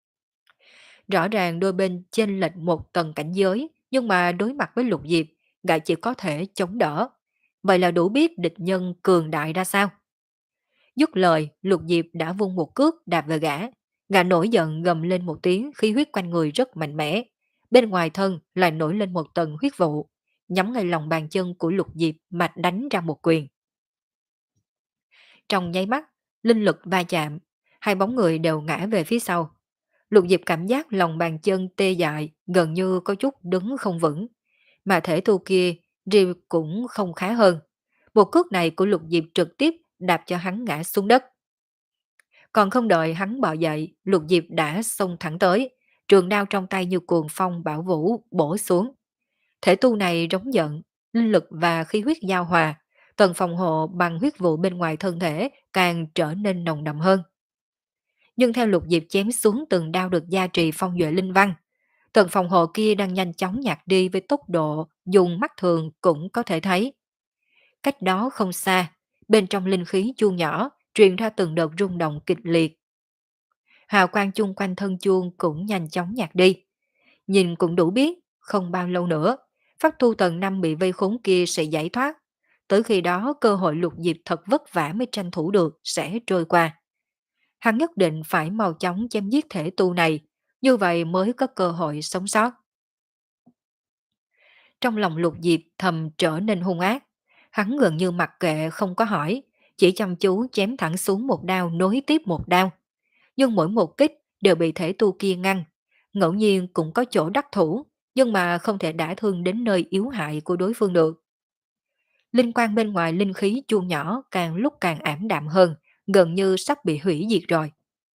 Rõ ràng đôi bên chênh lệch một tầng cảnh giới, nhưng mà đối mặt với Lục Diệp, gã chỉ có thể chống đỡ. Vậy là đủ biết địch nhân cường đại ra sao. Dứt lời, Lục Diệp đã vung một cước đạp về gã. Gã nổi giận gầm lên một tiếng, khí huyết quanh người rất mạnh mẽ. Bên ngoài thân lại nổi lên một tầng huyết vụ, nhắm ngay lòng bàn chân của Lục Diệp mà đánh ra một quyền. Trong nháy mắt, linh lực va chạm, hai bóng người đều ngã về phía sau. Lục Diệp cảm giác lòng bàn chân tê dại, gần như có chút đứng không vững. Mà thể tu kia, riêng cũng không khá hơn. Một cước này của Lục Diệp trực tiếp đạp cho hắn ngã xuống đất. Còn không đợi hắn bò dậy, Lục Diệp đã xông thẳng tới, trường đao trong tay như cuồng phong bão vũ bổ xuống. Thể tu này rống giận, linh lực và khí huyết giao hòa, tầng phòng hộ bằng huyết vụ bên ngoài thân thể càng trở nên nồng đậm hơn. Nhưng theo Lục Diệp chém xuống từng đao được gia trì phong duệ linh văn, tầng phòng hộ kia đang nhanh chóng nhạt đi với tốc độ dùng mắt thường cũng có thể thấy. Cách đó không xa, bên trong linh khí chuông nhỏ truyền ra từng đợt rung động kịch liệt. Hào quang chung quanh thân chuông cũng nhanh chóng nhạt đi. Nhìn cũng đủ biết, không bao lâu nữa, pháp tu tầng năm bị vây khốn kia sẽ giải thoát. Tới khi đó cơ hội Lục Diệp thật vất vả mới tranh thủ được sẽ trôi qua. Hắn nhất định phải mau chóng chém giết thể tu này, như vậy mới có cơ hội sống sót. Trong lòng Lục Diệp thầm trở nên hung ác. Hắn gần như mặc kệ không có hỏi, chỉ chăm chú chém thẳng xuống một đao nối tiếp một đao. Nhưng mỗi một kích đều bị thể tu kia ngăn. Ngẫu nhiên cũng có chỗ đắc thủ, nhưng mà không thể đả thương đến nơi yếu hại của đối phương được. Linh quang bên ngoài linh khí chuông nhỏ càng lúc càng ảm đạm hơn, gần như sắp bị hủy diệt rồi.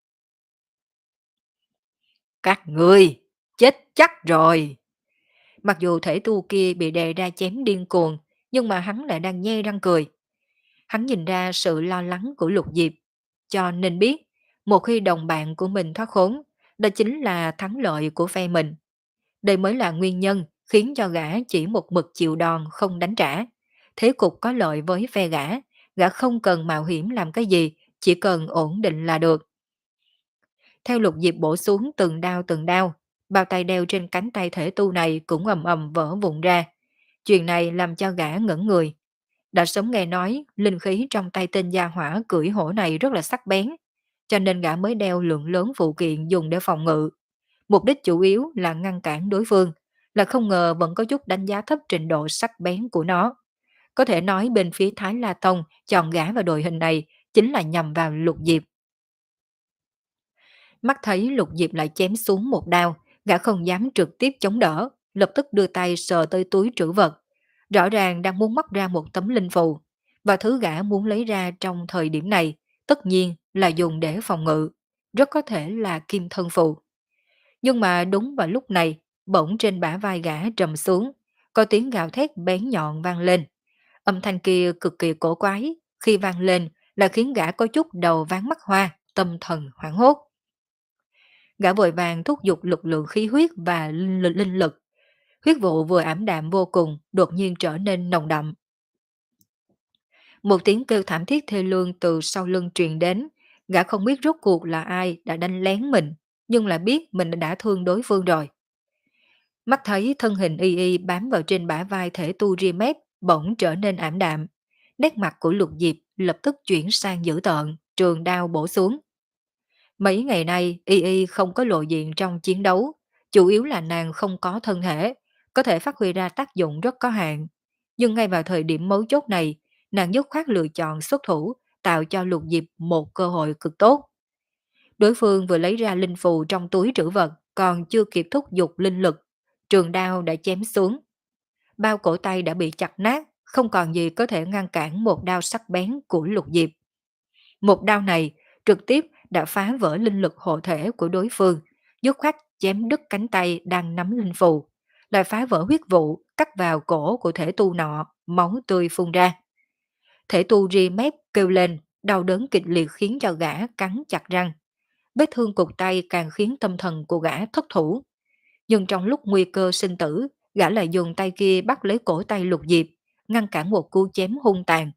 Các người, chết chắc rồi. Mặc dù thể tu kia bị đè ra chém điên cuồng, nhưng mà hắn lại đang nhe răng cười. Hắn nhìn ra sự lo lắng của Lục Diệp, cho nên biết, một khi đồng bạn của mình thoát khốn, đó chính là thắng lợi của phe mình. Đây mới là nguyên nhân khiến cho gã chỉ một mực chịu đòn không đánh trả. Thế cục có lợi với phe gã, gã không cần mạo hiểm làm cái gì, chỉ cần ổn định là được. Theo Lục Diệp bổ xuống từng đao từng đao, bao tay đeo trên cánh tay thể tu này cũng ầm ầm vỡ vụn ra. Chuyện này làm cho gã ngẩn người. Đã sớm nghe nói linh khí trong tay tên gia hỏa cưỡi hổ này rất là sắc bén, cho nên gã mới đeo lượng lớn phụ kiện dùng để phòng ngự. Mục đích chủ yếu là ngăn cản đối phương, là không ngờ vẫn có chút đánh giá thấp trình độ sắc bén của nó. Có thể nói bên phía Thái La Tông chọn gã vào đội hình này chính là nhằm vào Lục Diệp. Mắt thấy Lục Diệp lại chém xuống một đao, gã không dám trực tiếp chống đỡ, lập tức đưa tay sờ tới túi trữ vật. Rõ ràng đang muốn móc ra một tấm linh phù, và thứ gã muốn lấy ra trong thời điểm này, tất nhiên là dùng để phòng ngự, rất có thể là kim thân phù. Nhưng mà đúng vào lúc này, bỗng trên bả vai gã trầm xuống, có tiếng gào thét bén nhọn vang lên. Âm thanh kia cực kỳ cổ quái, khi vang lên là khiến gã có chút đầu váng mắt hoa, tâm thần hoảng hốt. Gã vội vàng thúc giục lực lượng khí huyết và linh lực, linh lực. Huyết vụ vừa ảm đạm vô cùng, đột nhiên trở nên nồng đậm. Một tiếng kêu thảm thiết thê lương từ sau lưng truyền đến, gã không biết rốt cuộc là ai đã đánh lén mình, nhưng lại biết mình đã đả thương đối phương rồi. Mắt thấy thân hình y y bám vào trên bả vai thể tu Rimet bỗng trở nên ảm đạm. Nét mặt của Lục Diệp lập tức chuyển sang dữ tợn, trường đao bổ xuống. Mấy ngày nay y y không có lộ diện trong chiến đấu, chủ yếu là nàng không có thân thể, có thể phát huy ra tác dụng rất có hạn. Nhưng ngay vào thời điểm mấu chốt này, nàng dứt khoát lựa chọn xuất thủ, tạo cho Lục Diệp một cơ hội cực tốt. Đối phương vừa lấy ra linh phù trong túi trữ vật, còn chưa kịp thúc giục linh lực, trường đao đã chém xuống. Bao cổ tay đã bị chặt nát, không còn gì có thể ngăn cản một đao sắc bén của Lục Diệp. Một đao này trực tiếp đã phá vỡ linh lực hộ thể của đối phương, dứt khoát chém đứt cánh tay đang nắm linh phù, lại phá vỡ huyết vụ, cắt vào cổ của thể tu nọ, máu tươi phun ra. Thể tu ri mép kêu lên, đau đớn kịch liệt khiến cho gã cắn chặt răng. Vết thương cụt tay càng khiến tâm thần của gã thất thủ. Nhưng trong lúc nguy cơ sinh tử, gã lại dùng tay kia bắt lấy cổ tay Lục Diệp, ngăn cản một cú chém hung tàn.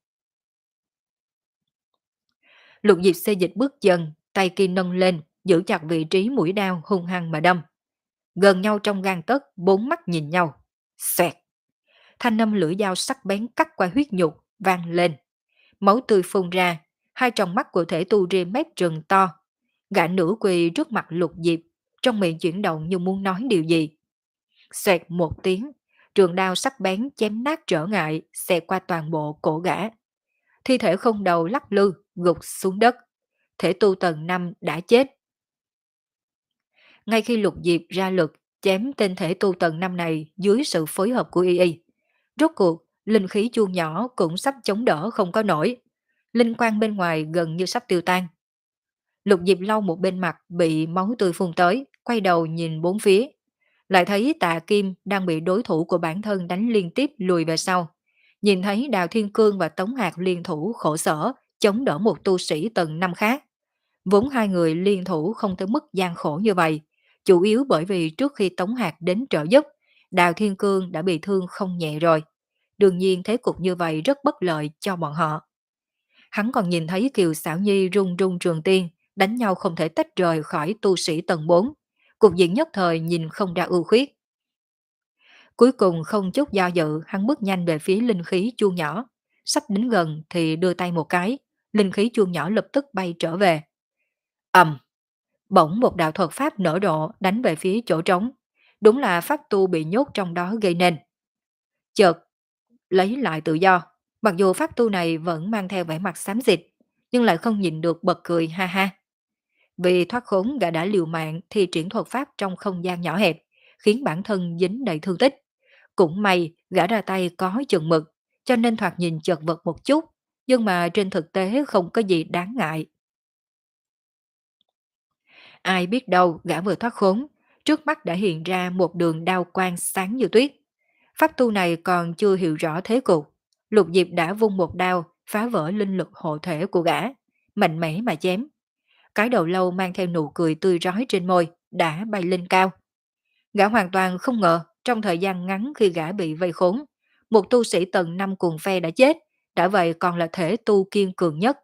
Lục Diệp xê dịch bước chân, tay kia nâng lên, giữ chặt vị trí mũi đao hung hăng mà đâm. Gần nhau trong gang tấc, bốn mắt nhìn nhau. Xoẹt! Thanh âm lưỡi dao sắc bén cắt qua huyết nhục, vang lên. Máu tươi phun ra, hai tròng mắt của thể tu ria mép trừng to. Gã nửa quỳ trước mặt Lục Diệp, trong miệng chuyển động như muốn nói điều gì. Xoẹt một tiếng, trường đao sắc bén chém nát trở ngại, xẹt qua toàn bộ cổ gã. Thi thể không đầu lắc lư, gục xuống đất. Thể tu tầng năm đã chết. Ngay khi Lục Diệp ra lực chém tên thể tu tầng năm này dưới sự phối hợp của y y, rốt cuộc linh khí chuông nhỏ cũng sắp chống đỡ không có nổi. Linh quang bên ngoài gần như sắp tiêu tan. Lục Diệp lau một bên mặt bị máu tươi phun tới, quay đầu nhìn bốn phía. Lại thấy Tạ Kim đang bị đối thủ của bản thân đánh liên tiếp lùi về sau. Nhìn thấy Đào Thiên Cương và Tống Hạc liên thủ khổ sở, chống đỡ một tu sĩ tầng năm khác. Vốn hai người liên thủ không tới mức gian khổ như vậy, chủ yếu bởi vì trước khi Tống Hạc đến trợ giúp, Đào Thiên Cương đã bị thương không nhẹ rồi. Đương nhiên thế cục như vậy rất bất lợi cho bọn họ. Hắn còn nhìn thấy Kiều Xảo Nhi rung rung trường tiên, đánh nhau không thể tách rời khỏi tu sĩ tầng bốn. Cục diện nhất thời nhìn không ra ưu khuyết. Cuối cùng không chút do dự, hắn bước nhanh về phía linh khí chuông nhỏ. Sắp đến gần thì đưa tay một cái, linh khí chuông nhỏ lập tức bay trở về. Ầm, bỗng một đạo thuật pháp nở rộ đánh về phía chỗ trống. Đúng là pháp tu bị nhốt trong đó gây nên. Chợt lấy lại tự do, mặc dù pháp tu này vẫn mang theo vẻ mặt xám xịt, nhưng lại không nhìn được bật cười ha ha. Vì thoát khốn gã đã liều mạng thì triển thuật pháp trong không gian nhỏ hẹp, khiến bản thân dính đầy thương tích. Cũng may gã ra tay có chừng mực, cho nên thoạt nhìn chật vật một chút, nhưng mà trên thực tế không có gì đáng ngại. Ai biết đâu gã vừa thoát khốn, trước mắt đã hiện ra một đường đao quang sáng như tuyết. Pháp tu này còn chưa hiểu rõ thế cục. Lục Diệp đã vung một đao, phá vỡ linh lực hộ thể của gã, mạnh mẽ mà chém. Cái đầu lâu mang theo nụ cười tươi rói trên môi, đã bay lên cao. Gã hoàn toàn không ngờ, trong thời gian ngắn khi gã bị vây khốn, một tu sĩ tầng năm cùng phe đã chết, đã vậy còn là thể tu kiên cường nhất.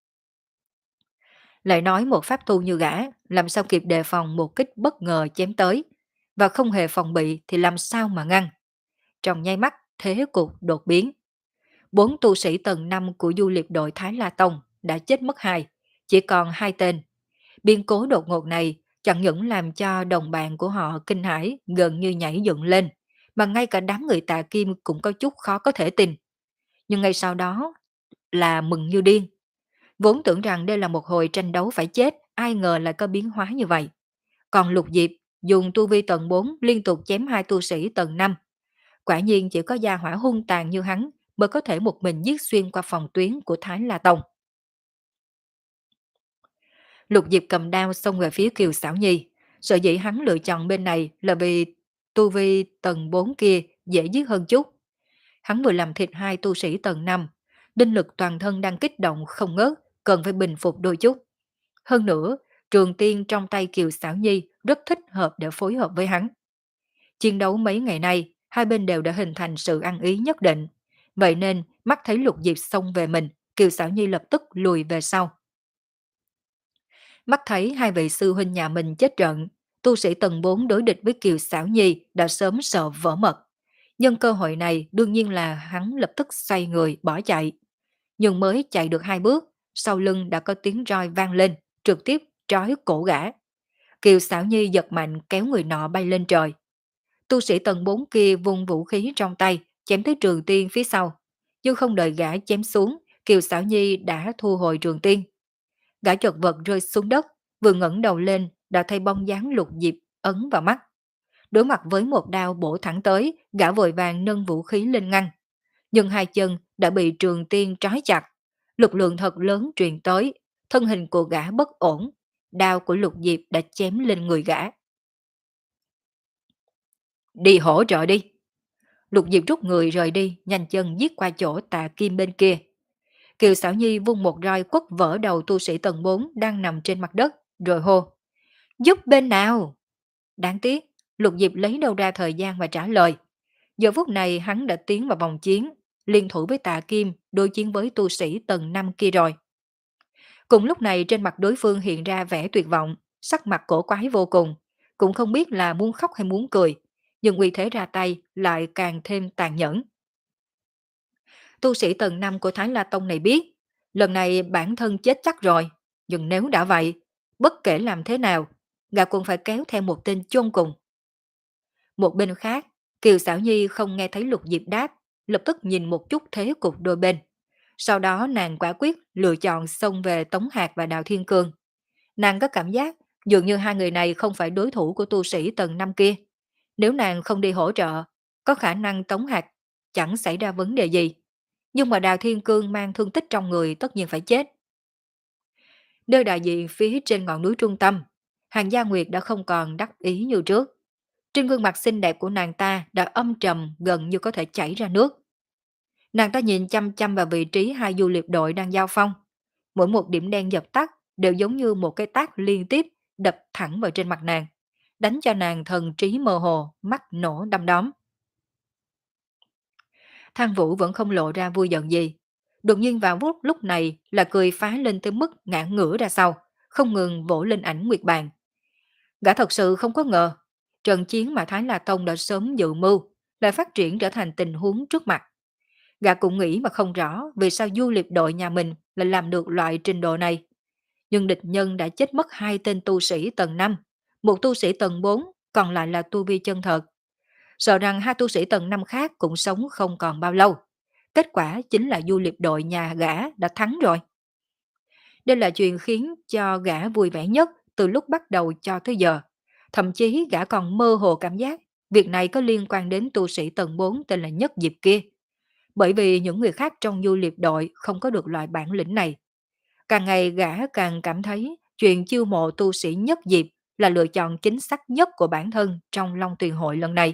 Lại nói một pháp tu như gã, làm sao kịp đề phòng một kích bất ngờ chém tới, và không hề phòng bị thì làm sao mà ngăn. Trong nháy mắt, thế cục đột biến. Bốn tu sĩ tầng năm của du liệp đội Thái La Tông đã chết mất hai, chỉ còn hai tên. Biến cố đột ngột này chẳng những làm cho đồng bạn của họ kinh hãi gần như nhảy dựng lên, mà ngay cả đám người Tạ Kim cũng có chút khó có thể tin. Nhưng ngay sau đó là mừng như điên. Vốn tưởng rằng đây là một hồi tranh đấu phải chết, ai ngờ lại có biến hóa như vậy. Còn Lục Diệp dùng tu vi tầng bốn liên tục chém hai tu sĩ tầng năm. Quả nhiên chỉ có gia hỏa hung tàn như hắn mới có thể một mình giết xuyên qua phòng tuyến của Thái La Tông. Lục Diệp cầm đao xông về phía Kiều Xảo Nhi. Sở dĩ hắn lựa chọn bên này là vì tu vi tầng bốn kia dễ giết hơn chút. Hắn vừa làm thịt hai tu sĩ tầng năm, đinh lực toàn thân đang kích động không ngớt, cần phải bình phục đôi chút. Hơn nữa, trường tiên trong tay Kiều Xảo Nhi rất thích hợp để phối hợp với hắn. Chiến đấu mấy ngày nay, hai bên đều đã hình thành sự ăn ý nhất định. Vậy nên, mắt thấy Lục Diệp xông về mình, Kiều Xảo Nhi lập tức lùi về sau. Mắt thấy hai vị sư huynh nhà mình chết trận, tu sĩ tầng bốn đối địch với Kiều Xảo Nhi đã sớm sợ vỡ mật. Nhân cơ hội này đương nhiên là hắn lập tức xoay người bỏ chạy. Nhưng mới chạy được hai bước, sau lưng đã có tiếng roi vang lên, trực tiếp trói cổ gã. Kiều Xảo Nhi giật mạnh kéo người nọ bay lên trời. Tu sĩ tầng bốn kia vung vũ khí trong tay, chém tới Trường Tiên phía sau. Nhưng không đợi gã chém xuống, Kiều Xảo Nhi đã thu hồi Trường Tiên. Gã chật vật rơi xuống đất, vừa ngẩng đầu lên đã thấy bóng dáng Lục Diệp ấn vào mắt. Đối mặt với một đao bổ thẳng tới, gã vội vàng nâng vũ khí lên ngăn. Nhưng hai chân đã bị Trường Tiên trói chặt, lực lượng thật lớn truyền tới, thân hình của gã bất ổn, đao của Lục Diệp đã chém lên người gã. Đi hỗ trợ đi. Lục Diệp rút người rời đi, nhanh chân giết qua chỗ Tạ Kim bên kia. Kiều Xảo Nhi vung một roi quất vỡ đầu tu sĩ tầng bốn đang nằm trên mặt đất, rồi hô. Giúp bên nào? Đáng tiếc, Lục Diệp lấy đâu ra thời gian mà trả lời. Giờ phút này hắn đã tiến vào vòng chiến, liên thủ với Tạ Kim đối chiến với tu sĩ tầng năm kia rồi. Cùng lúc này trên mặt đối phương hiện ra vẻ tuyệt vọng, sắc mặt cổ quái vô cùng, cũng không biết là muốn khóc hay muốn cười, nhưng uy thế ra tay lại càng thêm tàn nhẫn. Tu sĩ tầng năm của Thái La Tông này biết, lần này bản thân chết chắc rồi, nhưng nếu đã vậy, bất kể làm thế nào, gã cũng phải kéo theo một tên chôn cùng. Một bên khác, Kiều Xảo Nhi không nghe thấy Lục Diệp đáp, lập tức nhìn một chút thế cục đôi bên. Sau đó nàng quả quyết lựa chọn xông về Tống Hạc và Đào Thiên Cương. Nàng có cảm giác dường như hai người này không phải đối thủ của tu sĩ tầng năm kia. Nếu nàng không đi hỗ trợ, có khả năng Tống Hạc chẳng xảy ra vấn đề gì. Nhưng mà Đào Thiên Cương mang thương tích trong người tất nhiên phải chết. Nơi đại diện phía trên ngọn núi trung tâm, Hàng Gia Nguyệt đã không còn đắc ý như trước. Trên gương mặt xinh đẹp của nàng ta đã âm trầm gần như có thể chảy ra nước. Nàng ta nhìn chăm chăm vào vị trí hai du liệp đội đang giao phong. Mỗi một điểm đen dập tắt đều giống như một cái tát liên tiếp đập thẳng vào trên mặt nàng, đánh cho nàng thần trí mơ hồ, mắt nổ đăm đóm. Thang Vũ vẫn không lộ ra vui giận gì. Đột nhiên vào lúc lúc này là cười phá lên tới mức ngã ngửa ra sau, không ngừng vỗ lên ảnh nguyệt bàn. Gã thật sự không có ngờ, trận chiến mà Thái La Tông đã sớm dự mưu, lại phát triển trở thành tình huống trước mặt. Gã cũng nghĩ mà không rõ vì sao du liệp đội nhà mình lại làm được loại trình độ này. Nhưng địch nhân đã chết mất hai tên tu sĩ tầng năm, một tu sĩ tầng bốn, còn lại là tu vi chân thật. Sợ rằng hai tu sĩ tầng năm khác cũng sống không còn bao lâu. Kết quả chính là du liệp đội nhà gã đã thắng rồi. Đây là chuyện khiến cho gã vui vẻ nhất từ lúc bắt đầu cho tới giờ. Thậm chí gã còn mơ hồ cảm giác việc này có liên quan đến tu sĩ tầng bốn tên là Nhất Diệp kia. Bởi vì những người khác trong du liệp đội không có được loại bản lĩnh này. Càng ngày gã càng cảm thấy chuyện chiêu mộ tu sĩ Nhất Diệp là lựa chọn chính xác nhất của bản thân trong Long Tuyền Hội lần này.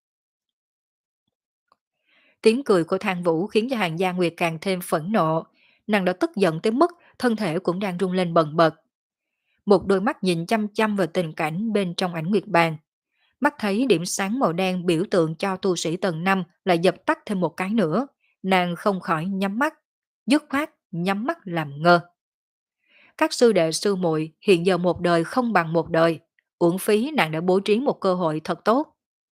Tiếng cười của Thang Vũ khiến cho Hàng Gia Nguyệt càng thêm phẫn nộ. Nàng đã tức giận tới mức thân thể cũng đang rung lên bần bật. Một đôi mắt nhìn chăm chăm vào tình cảnh bên trong ảnh nguyệt bàn. Mắt thấy điểm sáng màu đen biểu tượng cho tu sĩ tầng năm lại dập tắt thêm một cái nữa. Nàng không khỏi nhắm mắt, dứt khoát nhắm mắt làm ngơ. Các sư đệ sư muội hiện giờ một đời không bằng một đời. Uổng phí nàng đã bố trí một cơ hội thật tốt.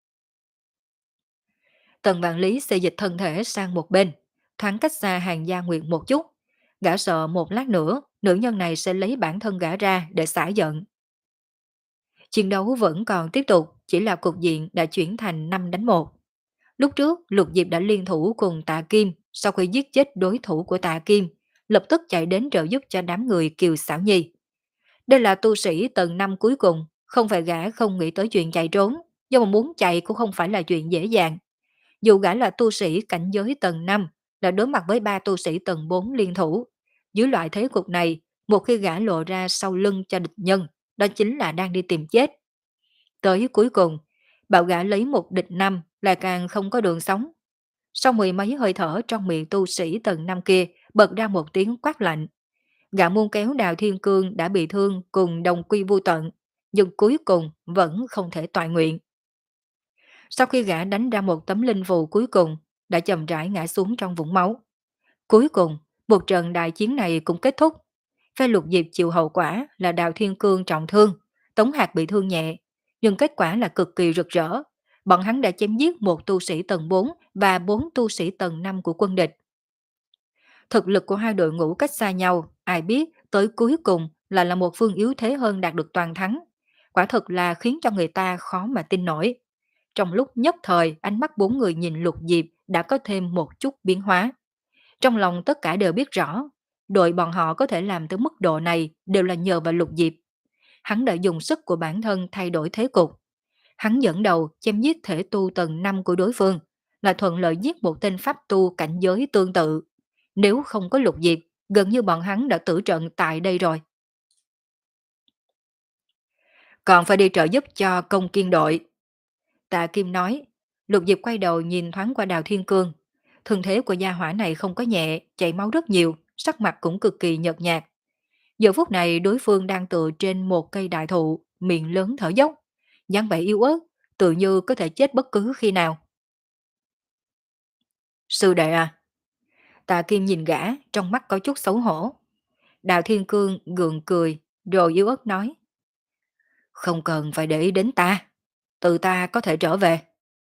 Tần Vạn Lý xê dịch thân thể sang một bên, thoáng cách xa Hàng Gia Nguyệt một chút. Gã sợ một lát nữa, nữ nhân này sẽ lấy bản thân gã ra để xả giận. Chiến đấu vẫn còn tiếp tục, chỉ là cục diện đã chuyển thành năm đánh một. Lúc trước, Lục Diệp đã liên thủ cùng Tạ Kim, sau khi giết chết đối thủ của Tạ Kim, lập tức chạy đến trợ giúp cho đám người Kiều Xảo Nhi. Đây là tu sĩ tầng năm cuối cùng, không phải gã không nghĩ tới chuyện chạy trốn, nhưng mà muốn chạy cũng không phải là chuyện dễ dàng. Dù gã là tu sĩ cảnh giới tầng năm, là đối mặt với ba tu sĩ tầng bốn liên thủ. Dưới loại thế cục này, một khi gã lộ ra sau lưng cho địch nhân, đó chính là đang đi tìm chết. Tới cuối cùng, bảo gã lấy một địch năm là càng không có đường sống. Sau mười mấy hơi thở trong miệng tu sĩ tầng năm kia bật ra một tiếng quát lạnh. Gã muôn kéo Đào Thiên Cương đã bị thương cùng đồng quy vô tận, nhưng cuối cùng vẫn không thể toại nguyện. Sau khi gã đánh ra một tấm linh phù cuối cùng, đã chậm rãi ngã xuống trong vũng máu. Cuối cùng, một trận đại chiến này cũng kết thúc. Phe Lục Diệp chịu hậu quả là Đào Thiên Cương trọng thương, Tống Hạc bị thương nhẹ, nhưng kết quả là cực kỳ rực rỡ. Bọn hắn đã chém giết một tu sĩ tầng bốn và bốn tu sĩ tầng năm của quân địch. Thực lực của hai đội ngũ cách xa nhau, ai biết tới cuối cùng là là một phương yếu thế hơn đạt được toàn thắng. Quả thực là khiến cho người ta khó mà tin nổi. Trong lúc nhất thời, ánh mắt bốn người nhìn Lục Diệp đã có thêm một chút biến hóa. Trong lòng tất cả đều biết rõ, đội bọn họ có thể làm tới mức độ này đều là nhờ vào Lục Diệp. Hắn đã dùng sức của bản thân thay đổi thế cục. Hắn dẫn đầu chém giết thể tu tầng năm của đối phương, là thuận lợi giết một tên pháp tu cảnh giới tương tự. Nếu không có Lục Diệp, gần như bọn hắn đã tử trận tại đây rồi. Còn phải đi trợ giúp cho công kiên đội. Tạ Kim nói. Lục Diệp quay đầu nhìn thoáng qua Đào Thiên Cương. Thân thế của gia hỏa này không có nhẹ, chảy máu rất nhiều, sắc mặt cũng cực kỳ nhợt nhạt. Giờ phút này đối phương đang tựa trên một cây đại thụ, miệng lớn thở dốc, dáng vẻ yếu ớt, tự như có thể chết bất cứ khi nào. Sư đệ à? Tạ Kim nhìn gã, trong mắt có chút xấu hổ. Đào Thiên Cương gượng cười, rồi yếu ớt nói. Không cần phải để ý đến ta, tự ta có thể trở về.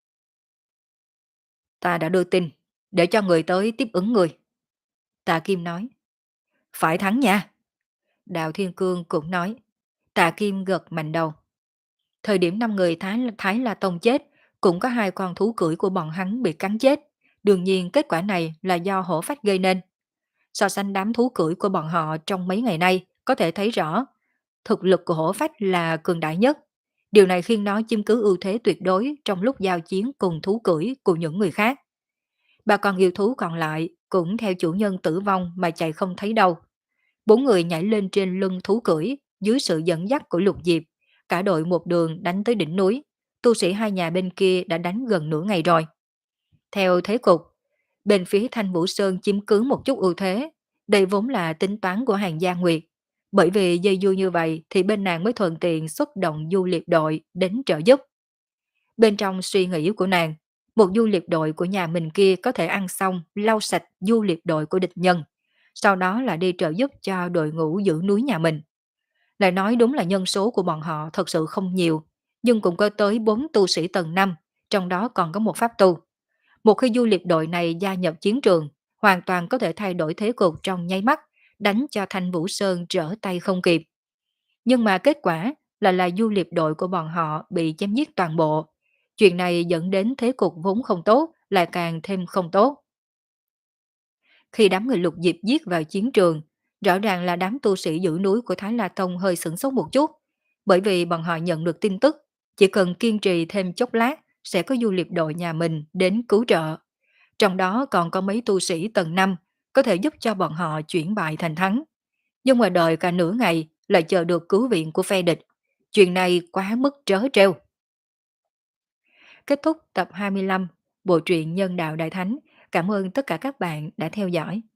Ta đã đưa tin, để cho người tới tiếp ứng người. Tạ Kim nói. Phải thắng nha. Đào Thiên Cương cũng nói. Tạ Kim gật mạnh đầu. Thời điểm năm người Thái, Thái La Tông chết, cũng có hai con thú cưỡi của bọn hắn bị cắn chết. Đương nhiên kết quả này là do hổ phách gây nên. So sánh đám thú cưỡi của bọn họ trong mấy ngày nay, có thể thấy rõ, thực lực của hổ phách là cường đại nhất. Điều này khiến nó chiếm cứ ưu thế tuyệt đối trong lúc giao chiến cùng thú cưỡi của những người khác. Ba con yêu thú còn lại cũng theo chủ nhân tử vong mà chạy không thấy đâu. Bốn người nhảy lên trên lưng thú cưỡi dưới sự dẫn dắt của Lục Diệp. Cả đội một đường đánh tới đỉnh núi. Tu sĩ hai nhà bên kia đã đánh gần nửa ngày rồi. Theo thế cục, bên phía Thanh Vũ Sơn chiếm cứ một chút ưu thế. Đây vốn là tính toán của hàng Gia Nguyệt. Bởi vì dây dưa như vậy thì bên nàng mới thuận tiện xuất động du liệp đội đến trợ giúp. Bên trong suy nghĩ của nàng, một du liệp đội của nhà mình kia có thể ăn xong lau sạch du liệp đội của địch nhân, sau đó là đi trợ giúp cho đội ngũ giữ núi nhà mình. Lại nói đúng là nhân số của bọn họ thật sự không nhiều, nhưng cũng có tới bốn tu sĩ tầng năm, trong đó còn có một pháp tu. Một khi du liệp đội này gia nhập chiến trường, hoàn toàn có thể thay đổi thế cục trong nháy mắt, đánh cho Thanh Vũ Sơn trở tay không kịp. Nhưng mà kết quả là là du liệp đội của bọn họ bị chém giết toàn bộ. Chuyện này dẫn đến thế cục vốn không tốt, lại càng thêm không tốt. Khi đám người Lục Diệp giết vào chiến trường, rõ ràng là đám tu sĩ giữ núi của Thái La Tông hơi sửng sốt một chút, bởi vì bọn họ nhận được tin tức, chỉ cần kiên trì thêm chốc lát sẽ có du liệp đội nhà mình đến cứu trợ. Trong đó còn có mấy tu sĩ tầng năm có thể giúp cho bọn họ chuyển bại thành thắng. Nhưng mà đợi cả nửa ngày lại chờ được cứu viện của phe địch. Chuyện này quá mức trớ trêu. Kết thúc tập hai mươi lăm, bộ truyện Nhân đạo Đại Thánh. Cảm ơn tất cả các bạn đã theo dõi.